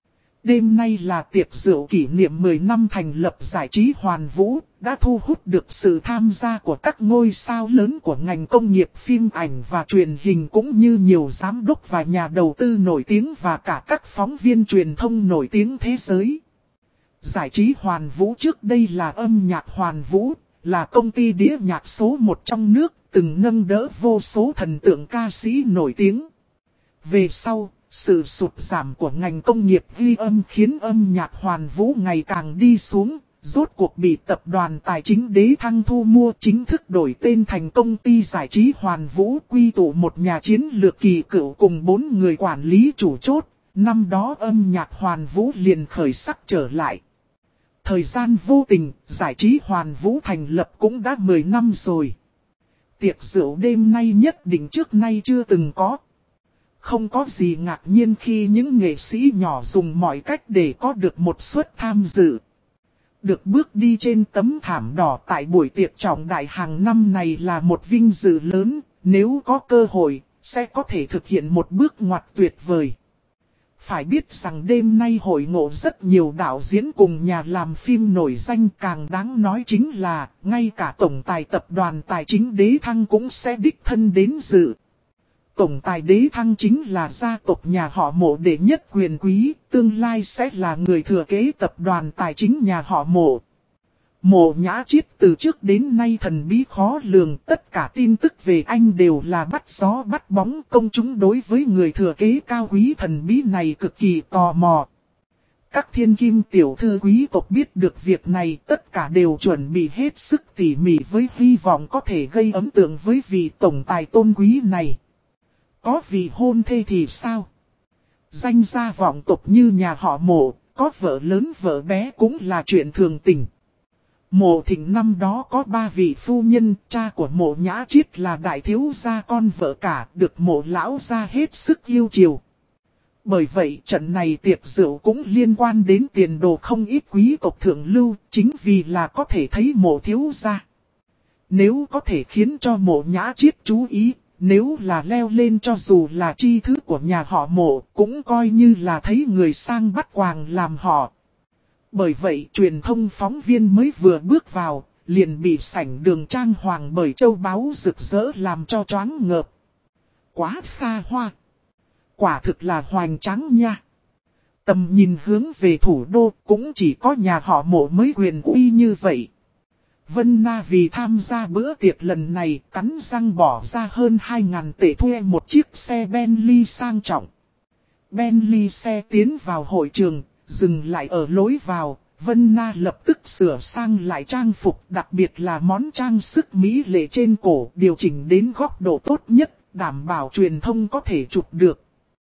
S1: Đêm nay là tiệc rượu kỷ niệm 10 năm thành lập giải trí Hoàn Vũ, đã thu hút được sự tham gia của các ngôi sao lớn của ngành công nghiệp phim ảnh và truyền hình cũng như nhiều giám đốc và nhà đầu tư nổi tiếng và cả các phóng viên truyền thông nổi tiếng thế giới. Giải trí Hoàn Vũ trước đây là âm nhạc Hoàn Vũ, là công ty đĩa nhạc số 1 trong nước, từng nâng đỡ vô số thần tượng ca sĩ nổi tiếng. Về sau, sự sụt giảm của ngành công nghiệp ghi âm khiến âm nhạc Hoàn Vũ ngày càng đi xuống, rốt cuộc bị tập đoàn tài chính Đế Thăng thu mua, chính thức đổi tên thành công ty giải trí Hoàn Vũ, quy tụ một nhà chiến lược kỳ cựu cùng 4 người quản lý chủ chốt. Năm đó âm nhạc Hoàn Vũ liền khởi sắc trở lại. Thời gian vô tình, giải trí Hoàn Vũ thành lập cũng đã 10 năm rồi. Tiệc rượu đêm nay nhất định trước nay chưa từng có. Không có gì ngạc nhiên khi những nghệ sĩ nhỏ dùng mọi cách để có được một suất tham dự. Được bước đi trên tấm thảm đỏ tại buổi tiệc trọng đại hàng năm này là một vinh dự lớn, nếu có cơ hội, sẽ có thể thực hiện một bước ngoặt tuyệt vời. Phải biết rằng đêm nay hội ngộ rất nhiều đạo diễn cùng nhà làm phim nổi danh, càng đáng nói chính là, ngay cả tổng tài tập đoàn tài chính Đế Thăng cũng sẽ đích thân đến dự. Tổng tài Đế Thăng chính là gia tộc nhà họ Mộ đệ nhất quyền quý, tương lai sẽ là người thừa kế tập đoàn tài chính nhà họ Mộ. Mộ Nhã Chiết từ trước đến nay thần bí khó lường, tất cả tin tức về anh đều là bắt gió bắt bóng, công chúng đối với người thừa kế cao quý thần bí này cực kỳ tò mò. Các thiên kim tiểu thư quý tộc biết được việc này, tất cả đều chuẩn bị hết sức tỉ mỉ với hy vọng có thể gây ấn tượng với vị tổng tài tôn quý này. Có vị hôn thê thì sao? Danh gia vọng tộc như nhà họ Mộ, có vợ lớn vợ bé cũng là chuyện thường tình. Mộ Thịnh năm đó có 3 vị phu nhân, cha của Mộ Nhã Chiết là đại thiếu gia con vợ cả, được Mộ lão gia hết sức yêu chiều. Bởi vậy trận này tiệc rượu cũng liên quan đến tiền đồ không ít quý tộc thượng lưu, chính vì là có thể thấy Mộ thiếu gia. Nếu có thể khiến cho Mộ Nhã Chiết chú ý, nếu là leo lên cho dù là chi thứ của nhà họ Mộ, cũng coi như là thấy người sang bắt quàng làm họ. Bởi vậy truyền thông phóng viên mới vừa bước vào, liền bị sảnh đường trang hoàng bởi châu báu rực rỡ làm cho choáng ngợp. Quá xa hoa. Quả thực là hoành tráng nha. Tầm nhìn hướng về thủ đô cũng chỉ có nhà họ Mộ mới quyền uy như vậy. Vân Na vì tham gia bữa tiệc lần này cắn răng bỏ ra hơn 2.000 tệ thuê một chiếc xe Bentley sang trọng. Bentley xe tiến vào hội trường, dừng lại ở lối vào, Vân Na lập tức sửa sang lại trang phục, đặc biệt là món trang sức mỹ lệ trên cổ, điều chỉnh đến góc độ tốt nhất, đảm bảo truyền thông có thể chụp được.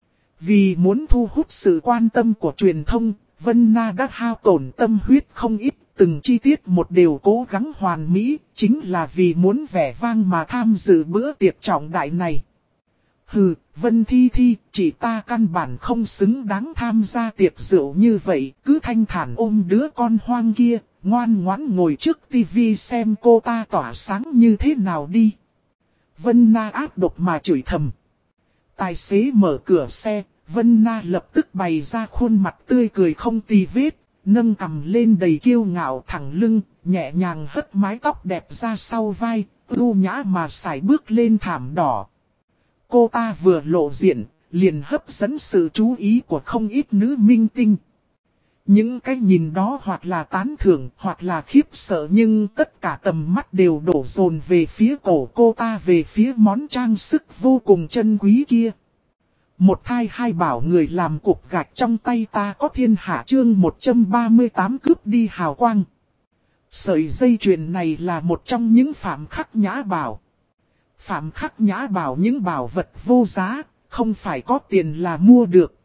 S1: Vì muốn thu hút sự quan tâm của truyền thông, Vân Na đã hao tổn tâm huyết không ít, từng chi tiết một đều cố gắng hoàn mỹ, chính là vì muốn vẻ vang mà tham dự bữa tiệc trọng đại này. Hừ, Vân Thi Thi, chị ta căn bản không xứng đáng tham gia tiệc rượu như vậy, cứ thanh thản ôm đứa con hoang kia, ngoan ngoãn ngồi trước tivi xem cô ta tỏa sáng như thế nào đi. Vân Na ác độc mà chửi thầm. Tài xế mở cửa xe, Vân Na lập tức bày ra khuôn mặt tươi cười không tì vết, nâng cằm lên đầy kiêu ngạo thẳng lưng, nhẹ nhàng hất mái tóc đẹp ra sau vai, ưu nhã mà sải bước lên thảm đỏ. Cô ta vừa lộ diện, liền hấp dẫn sự chú ý của không ít nữ minh tinh. Những cái nhìn đó hoặc là tán thưởng, hoặc là khiếp sợ, nhưng tất cả tầm mắt đều đổ dồn về phía cổ cô ta, về phía món trang sức vô cùng chân quý kia. Một thai hai bảo người làm cục gạch trong tay ta có thiên hạ chương 138 cướp đi hào quang. Sợi dây chuyền này là một trong những phạm khắc nhã bảo. Phạm Khắc Nhã bảo những bảo vật vô giá, không phải có tiền là mua được.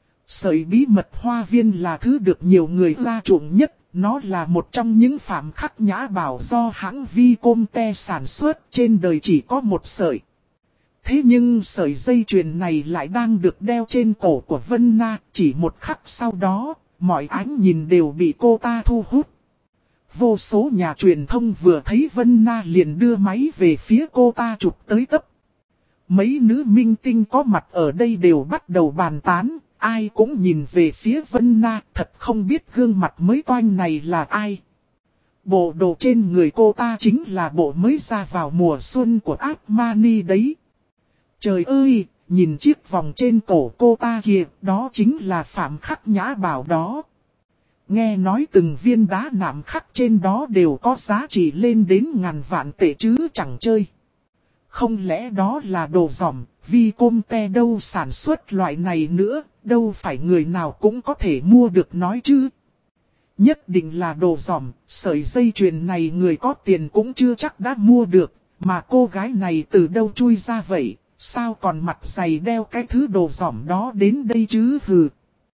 S1: Sợi bí mật hoa viên là thứ được nhiều người la chuộng nhất, nó là một trong những Phạm Khắc Nhã bảo do hãng Vicomte sản xuất, trên đời chỉ có một sợi. Thế nhưng sợi dây chuyền này lại đang được đeo trên cổ của Vân Na, chỉ một khắc sau đó, mọi ánh nhìn đều bị cô ta thu hút. Vô số nhà truyền thông vừa thấy Vân Na liền đưa máy về phía cô ta chụp tới tấp. Mấy nữ minh tinh có mặt ở đây đều bắt đầu bàn tán, ai cũng nhìn về phía Vân Na, thật không biết gương mặt mới toanh này là ai. Bộ đồ trên người cô ta chính là bộ mới ra vào mùa xuân của Armani đấy. Trời ơi, nhìn chiếc vòng trên cổ cô ta kìa, đó chính là Phạm Khắc Nhã bảo đó. Nghe nói từng viên đá nạm khắc trên đó đều có giá trị lên đến ngàn vạn tệ chứ chẳng chơi. Không lẽ đó là đồ dỏm, Vicomte đâu sản xuất loại này nữa, đâu phải người nào cũng có thể mua được nói chứ. Nhất định là đồ dỏm, sợi dây chuyền này người có tiền cũng chưa chắc đã mua được, mà cô gái này từ đâu chui ra vậy, sao còn mặt dày đeo cái thứ đồ dỏm đó đến đây chứ hừ.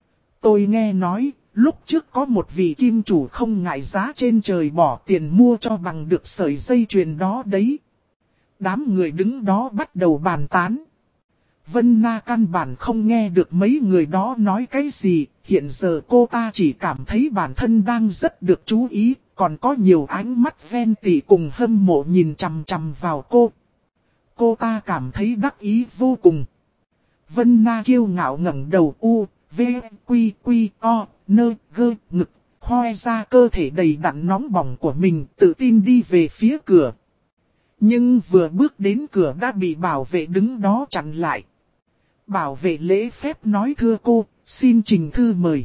S1: Tôi nghe nói, lúc trước có một vị kim chủ không ngại giá trên trời bỏ tiền mua cho bằng được sợi dây chuyền đó đấy. Đám người đứng đó bắt đầu bàn tán. Vân Na căn bản không nghe được mấy người đó nói cái gì, hiện giờ cô ta chỉ cảm thấy bản thân đang rất được chú ý, còn có nhiều ánh mắt ghen tị cùng hâm mộ nhìn chằm chằm vào cô. Cô ta cảm thấy đắc ý vô cùng. Vân Na kiêu ngạo ngẩng đầu u, v, quy, quy, o, nơ, gơ, ngực, khoe ra cơ thể đầy đặn nóng bỏng của mình, tự tin đi về phía cửa. Nhưng vừa bước đến cửa đã bị bảo vệ đứng đó chặn lại. Bảo vệ lễ phép nói thưa cô, xin trình thư mời.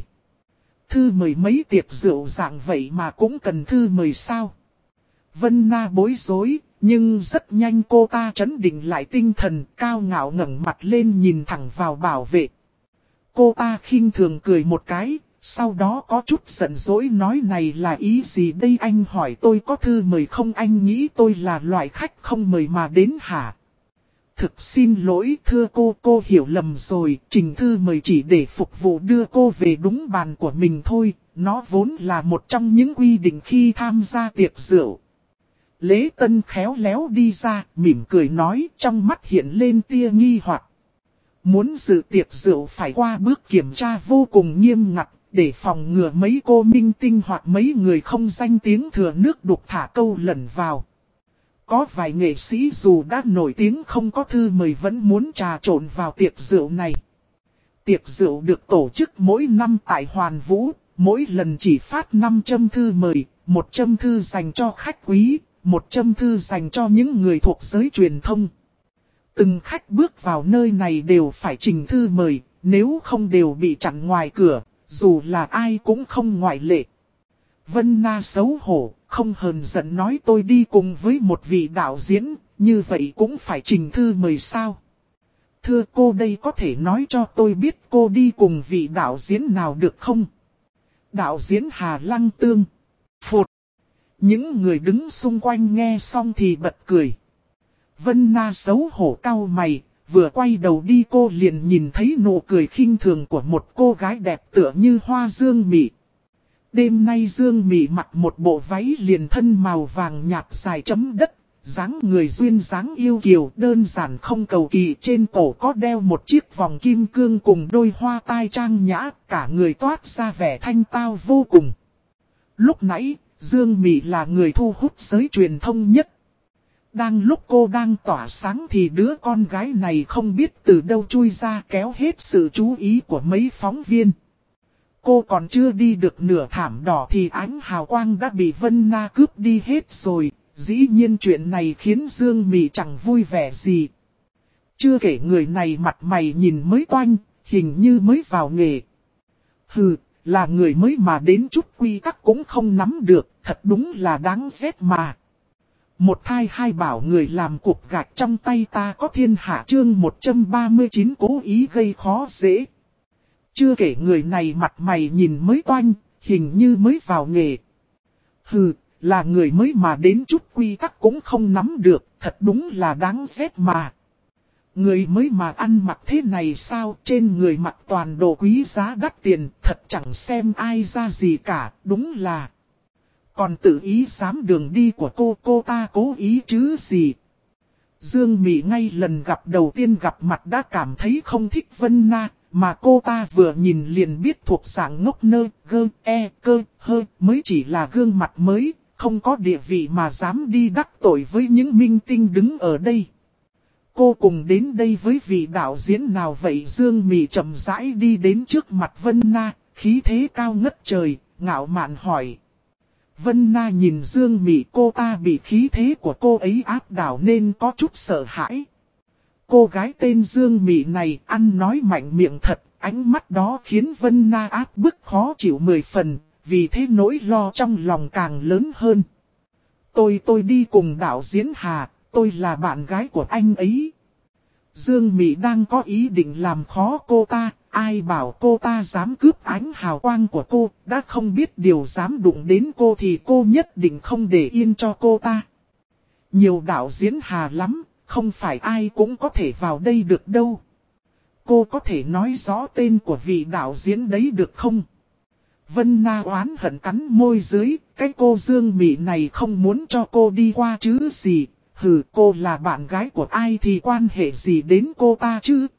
S1: Thư mời mấy tiệc rượu dạng vậy mà cũng cần thư mời sao? Vân Na bối rối, nhưng rất nhanh cô ta trấn định lại tinh thần, cao ngạo ngẩng mặt lên nhìn thẳng vào bảo vệ. Cô ta khinh thường cười một cái, sau đó có chút giận dỗi nói này là ý gì đây anh hỏi tôi có thư mời không anh nghĩ tôi là loại khách không mời mà đến hả? Thực xin lỗi thưa cô hiểu lầm rồi, trình thư mời chỉ để phục vụ đưa cô về đúng bàn của mình thôi, nó vốn là một trong những quy định khi tham gia tiệc rượu. Lễ Tân khéo léo đi ra, mỉm cười nói trong mắt hiện lên tia nghi hoặc. Muốn dự tiệc rượu phải qua bước kiểm tra vô cùng nghiêm ngặt, để phòng ngừa mấy cô minh tinh hoặc mấy người không danh tiếng thừa nước đục thả câu lẩn vào. Có vài nghệ sĩ dù đã nổi tiếng không có thư mời vẫn muốn trà trộn vào tiệc rượu này. Tiệc rượu được tổ chức mỗi năm tại Hoàn Vũ, mỗi lần chỉ phát 500 thư mời, 100 thư dành cho khách quý, 100 thư dành cho những người thuộc giới truyền thông. Từng khách bước vào nơi này đều phải trình thư mời, nếu không đều bị chặn ngoài cửa, dù là ai cũng không ngoại lệ. Vân Na xấu hổ, không hờn giận nói tôi đi cùng với một vị đạo diễn, như vậy cũng phải trình thư mời sao? Thưa cô đây có thể nói cho tôi biết cô đi cùng vị đạo diễn nào được không? Đạo diễn Hà Lăng Tương. Phụt. Những người đứng xung quanh nghe xong thì bật cười. Vân Na xấu hổ cau mày, vừa quay đầu đi cô liền nhìn thấy nụ cười khinh thường của một cô gái đẹp tựa như hoa dương mị. Đêm nay Dương Mị mặc một bộ váy liền thân màu vàng nhạt dài chấm đất, dáng người duyên dáng yêu kiều đơn giản không cầu kỳ, trên cổ có đeo một chiếc vòng kim cương cùng đôi hoa tai trang nhã, cả người toát ra vẻ thanh tao vô cùng. Lúc nãy, Dương Mị là người thu hút giới truyền thông nhất. Đang lúc cô đang tỏa sáng thì đứa con gái này không biết từ đâu chui ra kéo hết sự chú ý của mấy phóng viên. Cô còn chưa đi được nửa thảm đỏ thì ánh hào quang đã bị Vân Na cướp đi hết rồi, dĩ nhiên chuyện này khiến Dương Mị chẳng vui vẻ gì. Chưa kể người này mặt mày nhìn mới toanh, hình như mới vào nghề. Hừ, là người mới mà đến chút quy tắc cũng không nắm được, thật đúng là đáng ghét mà. Một thai hai bảo người làm cục gạch trong tay ta có thiên hạ chương 139 cố ý gây khó dễ. Chưa kể người này mặt mày nhìn mới toanh, hình như mới vào nghề. Hừ, là người mới mà đến chút quy tắc cũng không nắm được, thật đúng là đáng ghét mà. Người mới mà ăn mặc thế này sao, trên người mặc toàn đồ quý giá đắt tiền, thật chẳng xem ai ra gì cả, đúng là. Còn tự ý dám đường đi của cô ta cố ý chứ gì. Dương Mị ngay lần gặp đầu tiên gặp mặt đã cảm thấy không thích Vân Na, mà cô ta vừa nhìn liền biết thuộc dạng ngốc nơ, gơ, cơ, hơ, mới chỉ là gương mặt mới, không có địa vị mà dám đi đắc tội với những minh tinh đứng ở đây. Cô cùng đến đây với vị đạo diễn nào vậy? Dương Mị chậm rãi đi đến trước mặt Vân Na, khí thế cao ngất trời, ngạo mạn hỏi. Vân Na nhìn Dương Mị, cô ta bị khí thế của cô ấy áp đảo nên có chút sợ hãi. Cô gái tên Dương Mị này ăn nói mạnh miệng thật, ánh mắt đó khiến Vân Na áp bức khó chịu 10 phần, vì thế nỗi lo trong lòng càng lớn hơn. Tôi đi cùng đạo diễn Hà, tôi là bạn gái của anh ấy. Dương Mị đang có ý định làm khó cô ta, ai bảo cô ta dám cướp ánh hào quang của cô, đã không biết điều dám đụng đến cô thì cô nhất định không để yên cho cô ta. Nhiều đạo diễn Hà lắm, không phải ai cũng có thể vào đây được đâu. Cô có thể nói rõ tên của vị đạo diễn đấy được không? Vân Na oán hận cắn môi dưới, cái cô Dương Mị này không muốn cho cô đi qua chứ gì. Hừ, cô là bạn gái của ai thì quan hệ gì đến cô ta chứ?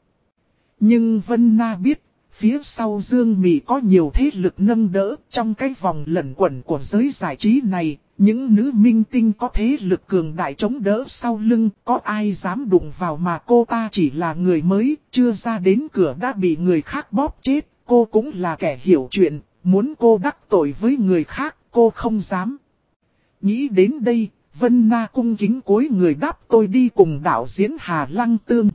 S1: Nhưng Vân Na biết, phía sau Dương Mị có nhiều thế lực nâng đỡ. Trong cái vòng lẩn quẩn của giới giải trí này, những nữ minh tinh có thế lực cường đại chống đỡ sau lưng. Có ai dám đụng vào mà cô ta chỉ là người mới, chưa ra đến cửa đã bị người khác bóp chết. Cô cũng là kẻ hiểu chuyện, muốn cô đắc tội với người khác, cô không dám. Nghĩ đến đây, Vân Na cung kính cúi người đáp, tôi đi cùng đạo diễn Hà Lăng Tương.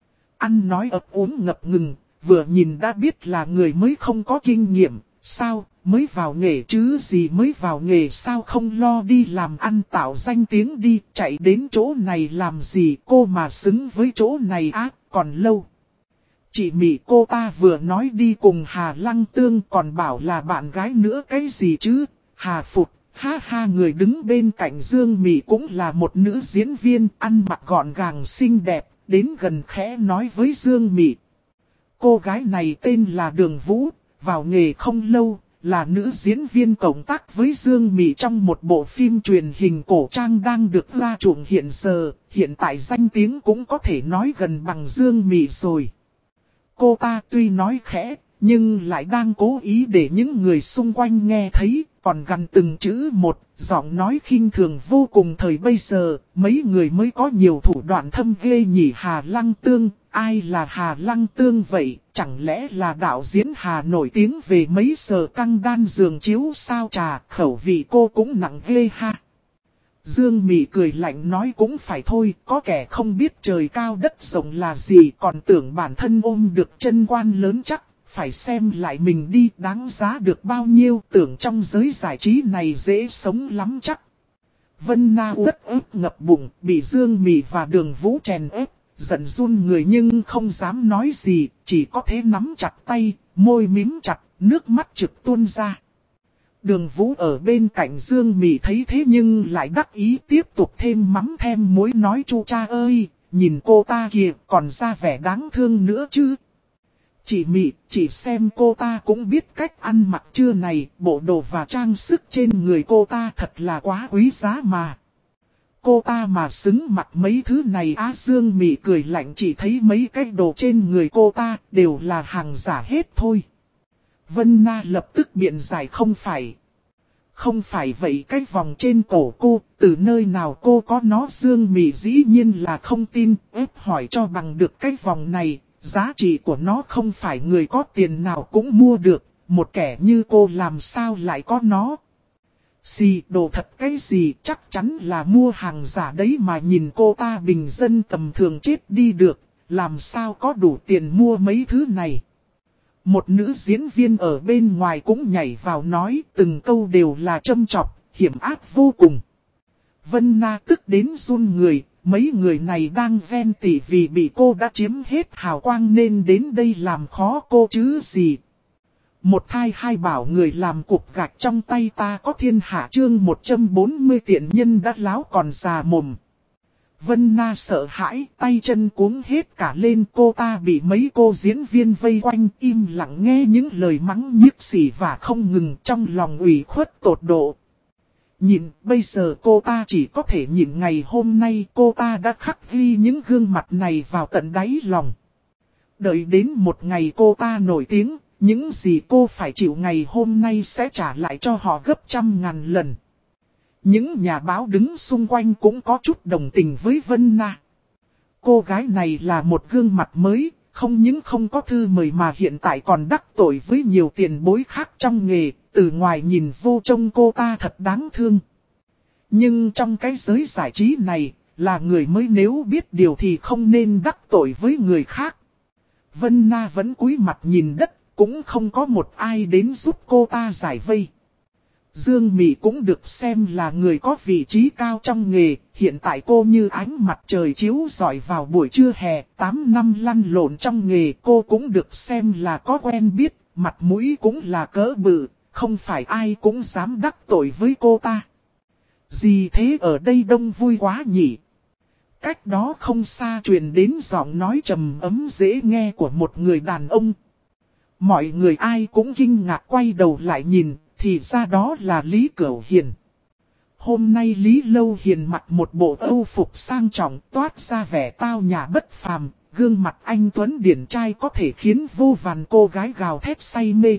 S1: Ăn nói ấp úng ngập ngừng, vừa nhìn đã biết là người mới không có kinh nghiệm. Sao, mới vào nghề chứ gì, mới vào nghề sao không lo đi làm ăn tạo danh tiếng đi, chạy đến chỗ này làm gì, cô mà xứng với chỗ này á, còn lâu. Chị Mị, cô ta vừa nói đi cùng Hà Lăng Tương còn bảo là bạn gái nữa cái gì chứ, Hà phụt. Ha ha, người đứng bên cạnh Dương Mị cũng là một nữ diễn viên, ăn mặc gọn gàng xinh đẹp, đến gần khẽ nói với Dương Mị. Cô gái này tên là Đường Vũ, vào nghề không lâu, là nữ diễn viên cộng tác với Dương Mị trong một bộ phim truyền hình cổ trang đang được ra chuộng hiện giờ, hiện tại danh tiếng cũng có thể nói gần bằng Dương Mị rồi. Cô ta tuy nói khẽ, nhưng lại đang cố ý để những người xung quanh nghe thấy, còn gần từng chữ một, giọng nói khinh thường vô cùng. Thời bây giờ, mấy người mới có nhiều thủ đoạn thâm ghê nhỉ. Hà Lăng Tương, ai là Hà Lăng Tương vậy? Chẳng lẽ là đạo diễn Hà nổi tiếng về mấy sờ căng đan giường chiếu sao? Trà, khẩu vị cô cũng nặng ghê ha. Dương Mị cười lạnh nói, cũng phải thôi, có kẻ không biết trời cao đất rộng là gì, còn tưởng bản thân ôm được chân quan lớn chắc. Phải xem lại mình đi, đáng giá được bao nhiêu, tưởng trong giới giải trí này dễ sống lắm chắc. Vân Na uất ức ngập bụng, bị Dương Mị và Đường Vũ chèn ép, giận run người nhưng không dám nói gì, chỉ có thể nắm chặt tay, môi mím chặt, nước mắt trực tuôn ra. Đường Vũ ở bên cạnh Dương Mị thấy thế nhưng lại đắc ý tiếp tục thêm mắm thêm muối nói, chu cha ơi, nhìn cô ta kìa, còn ra vẻ đáng thương nữa chứ. Chị Mị, chỉ xem cô ta cũng biết cách ăn mặc chưa này, bộ đồ và trang sức trên người cô ta thật là quá quý giá mà. Cô ta mà xứng mặc mấy thứ này á? Dương Mị cười lạnh, chỉ thấy mấy cái đồ trên người cô ta đều là hàng giả hết thôi. Vân Na lập tức biện giải, không phải. Không phải vậy, cái vòng trên cổ cô, từ nơi nào cô có nó? Dương Mị dĩ nhiên là không tin, ép hỏi cho bằng được cái vòng này. Giá trị của nó không phải người có tiền nào cũng mua được, một kẻ như cô làm sao lại có nó. Xì, đồ thật cái gì, chắc chắn là mua hàng giả đấy mà. Nhìn cô ta bình dân tầm thường chết đi được, làm sao có đủ tiền mua mấy thứ này. Một nữ diễn viên ở bên ngoài cũng nhảy vào nói, từng câu đều là châm chọc, hiểm ác vô cùng. Vân Na tức đến run người. Mấy người này đang ghen tị vì bị cô đã chiếm hết hào quang nên đến đây làm khó cô chứ gì. Một thai hai bảo người làm cục gạch trong tay ta có thiên hạ chương 140 tiện nhân đã láo còn già mồm. Vân Na sợ hãi, tay chân cuống hết cả lên, cô ta bị mấy cô diễn viên vây quanh im lặng nghe những lời mắng nhiếc xỉ và không ngừng, trong lòng ủy khuất tột độ. Nhìn, bây giờ cô ta chỉ có thể nhìn, ngày hôm nay cô ta đã khắc ghi những gương mặt này vào tận đáy lòng. Đợi đến một ngày cô ta nổi tiếng, những gì cô phải chịu ngày hôm nay sẽ trả lại cho họ gấp trăm ngàn lần. Những nhà báo đứng xung quanh cũng có chút đồng tình với Vân Na. Cô gái này là một gương mặt mới, không những không có thư mời mà hiện tại còn đắc tội với nhiều tiền bối khác trong nghề, từ ngoài nhìn vô trông cô ta thật đáng thương. Nhưng trong cái giới giải trí này, là người mới nếu biết điều thì không nên đắc tội với người khác. Vân Na vẫn cúi mặt nhìn đất, cũng không có một ai đến giúp cô ta giải vây. Dương Mị cũng được xem là người có vị trí cao trong nghề, hiện tại cô như ánh mặt trời chiếu rọi vào buổi trưa hè, 8 năm lăn lộn trong nghề, cô cũng được xem là có quen biết, mặt mũi cũng là cỡ bự, không phải ai cũng dám đắc tội với cô ta. Gì thế ở đây đông vui quá nhỉ? Cách đó không xa truyền đến giọng nói trầm ấm dễ nghe của một người đàn ông. Mọi người ai cũng kinh ngạc quay đầu lại nhìn, thì ra đó là Lý Cửu Hiền. Hôm nay Lý Lâu Hiền mặc một bộ âu phục sang trọng toát ra vẻ tao nhã bất phàm, gương mặt anh tuấn điển trai có thể khiến vô vàn cô gái gào thét say mê.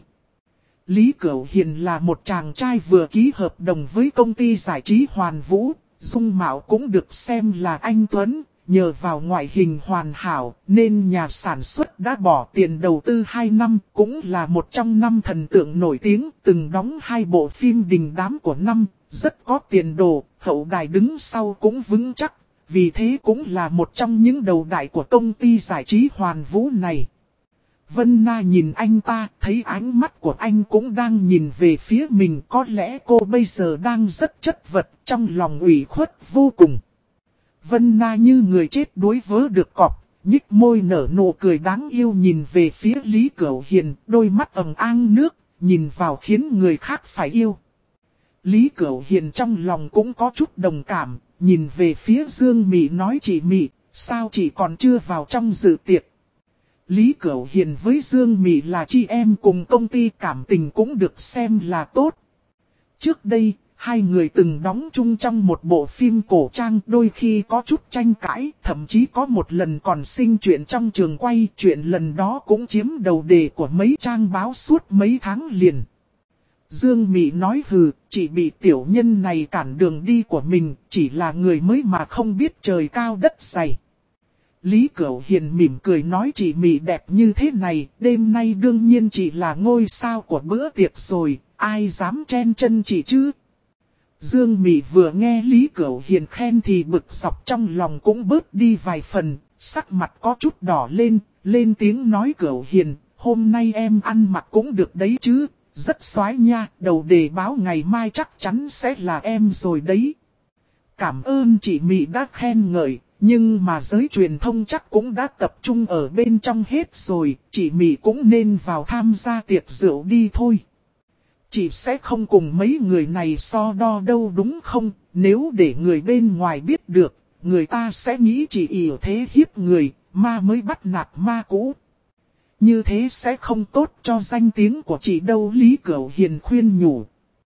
S1: Lý Cửu Hiền là một chàng trai vừa ký hợp đồng với công ty giải trí Hoàn Vũ, dung mạo cũng được xem là anh tuấn, nhờ vào ngoại hình hoàn hảo nên nhà sản xuất đã bỏ tiền đầu tư 2 năm, cũng là một trong 5 thần tượng nổi tiếng, từng đóng 2 bộ phim đình đám của năm, rất có tiền đồ, hậu đài đứng sau cũng vững chắc, vì thế cũng là một trong những đầu đại của công ty giải trí Hoàn Vũ này. Vân Na nhìn anh ta, thấy ánh mắt của anh cũng đang nhìn về phía mình, có lẽ cô bây giờ đang rất chất vật, trong lòng ủy khuất vô cùng. Vân Na như người chết đuối vớ được cọp, nhích môi nở nụ cười đáng yêu nhìn về phía Lý Cửu Hiền, đôi mắt ẩn ang nước, nhìn vào khiến người khác phải yêu. Lý Cửu Hiền trong lòng cũng có chút đồng cảm, nhìn về phía Dương Mị nói chị Mị, sao chị còn chưa vào trong dự tiệc. Lý Cửu Hiền với Dương Mị là chị em cùng công ty, cảm tình cũng được xem là tốt. Trước đây, hai người từng đóng chung trong một bộ phim cổ trang, đôi khi có chút tranh cãi, thậm chí có một lần còn sinh chuyện trong trường quay, chuyện lần đó cũng chiếm đầu đề của mấy trang báo suốt mấy tháng liền. Dương Mị nói hừ, chỉ bị tiểu nhân này cản đường đi của mình, chỉ là người mới mà không biết trời cao đất dày. Lý Cửu Hiền mỉm cười nói chị Mị đẹp như thế này, đêm nay đương nhiên chị là ngôi sao của bữa tiệc rồi, ai dám chen chân chị chứ. Dương Mị vừa nghe Lý Cửu Hiền khen thì bực dọc trong lòng cũng bớt đi vài phần, sắc mặt có chút đỏ lên, lên tiếng nói Cửu Hiền, hôm nay em ăn mặc cũng được đấy chứ, rất xoái nha, đầu đề báo ngày mai chắc chắn sẽ là em rồi đấy. Cảm ơn chị Mị đã khen ngợi, nhưng mà giới truyền thông chắc cũng đã tập trung ở bên trong hết rồi, chị Mị cũng nên vào tham gia tiệc rượu đi thôi. Chị sẽ không cùng mấy người này so đo đâu đúng không, nếu để người bên ngoài biết được, người ta sẽ nghĩ chị ỷ thế hiếp người, ma mới bắt nạt ma cũ. Như thế sẽ không tốt cho danh tiếng của chị đâu, Lý Cửu Hiền khuyên nhủ.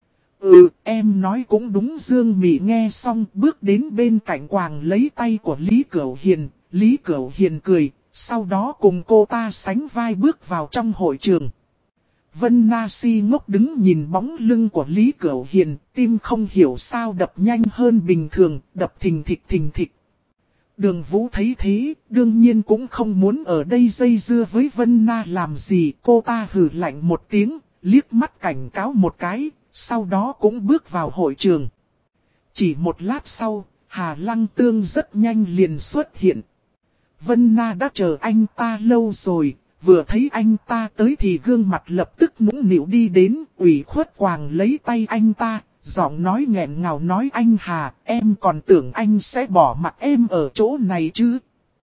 S1: Em nói cũng đúng. Dương Mị nghe xong bước đến bên cạnh quàng lấy tay của Lý Cửu Hiền. Lý Cửu Hiền cười, sau đó cùng cô ta sánh vai bước vào trong hội trường. Vân Na si ngốc đứng nhìn bóng lưng của Lý Cửu Hiền, tim không hiểu sao đập nhanh hơn bình thường, đập thình thịch thình thịch. Đường Vũ thấy thế, đương nhiên cũng không muốn ở đây dây dưa với Vân Na làm gì, cô ta hừ lạnh một tiếng, liếc mắt cảnh cáo một cái, sau đó cũng bước vào hội trường. Chỉ một lát sau, Hà Lăng Tương rất nhanh liền xuất hiện. Vân Na đã chờ anh ta lâu rồi, vừa thấy anh ta tới thì gương mặt lập tức nũng nịu đi đến, ủy khuất quàng lấy tay anh ta, giọng nói nghẹn ngào nói anh Hà, em còn tưởng anh sẽ bỏ mặc em ở chỗ này chứ.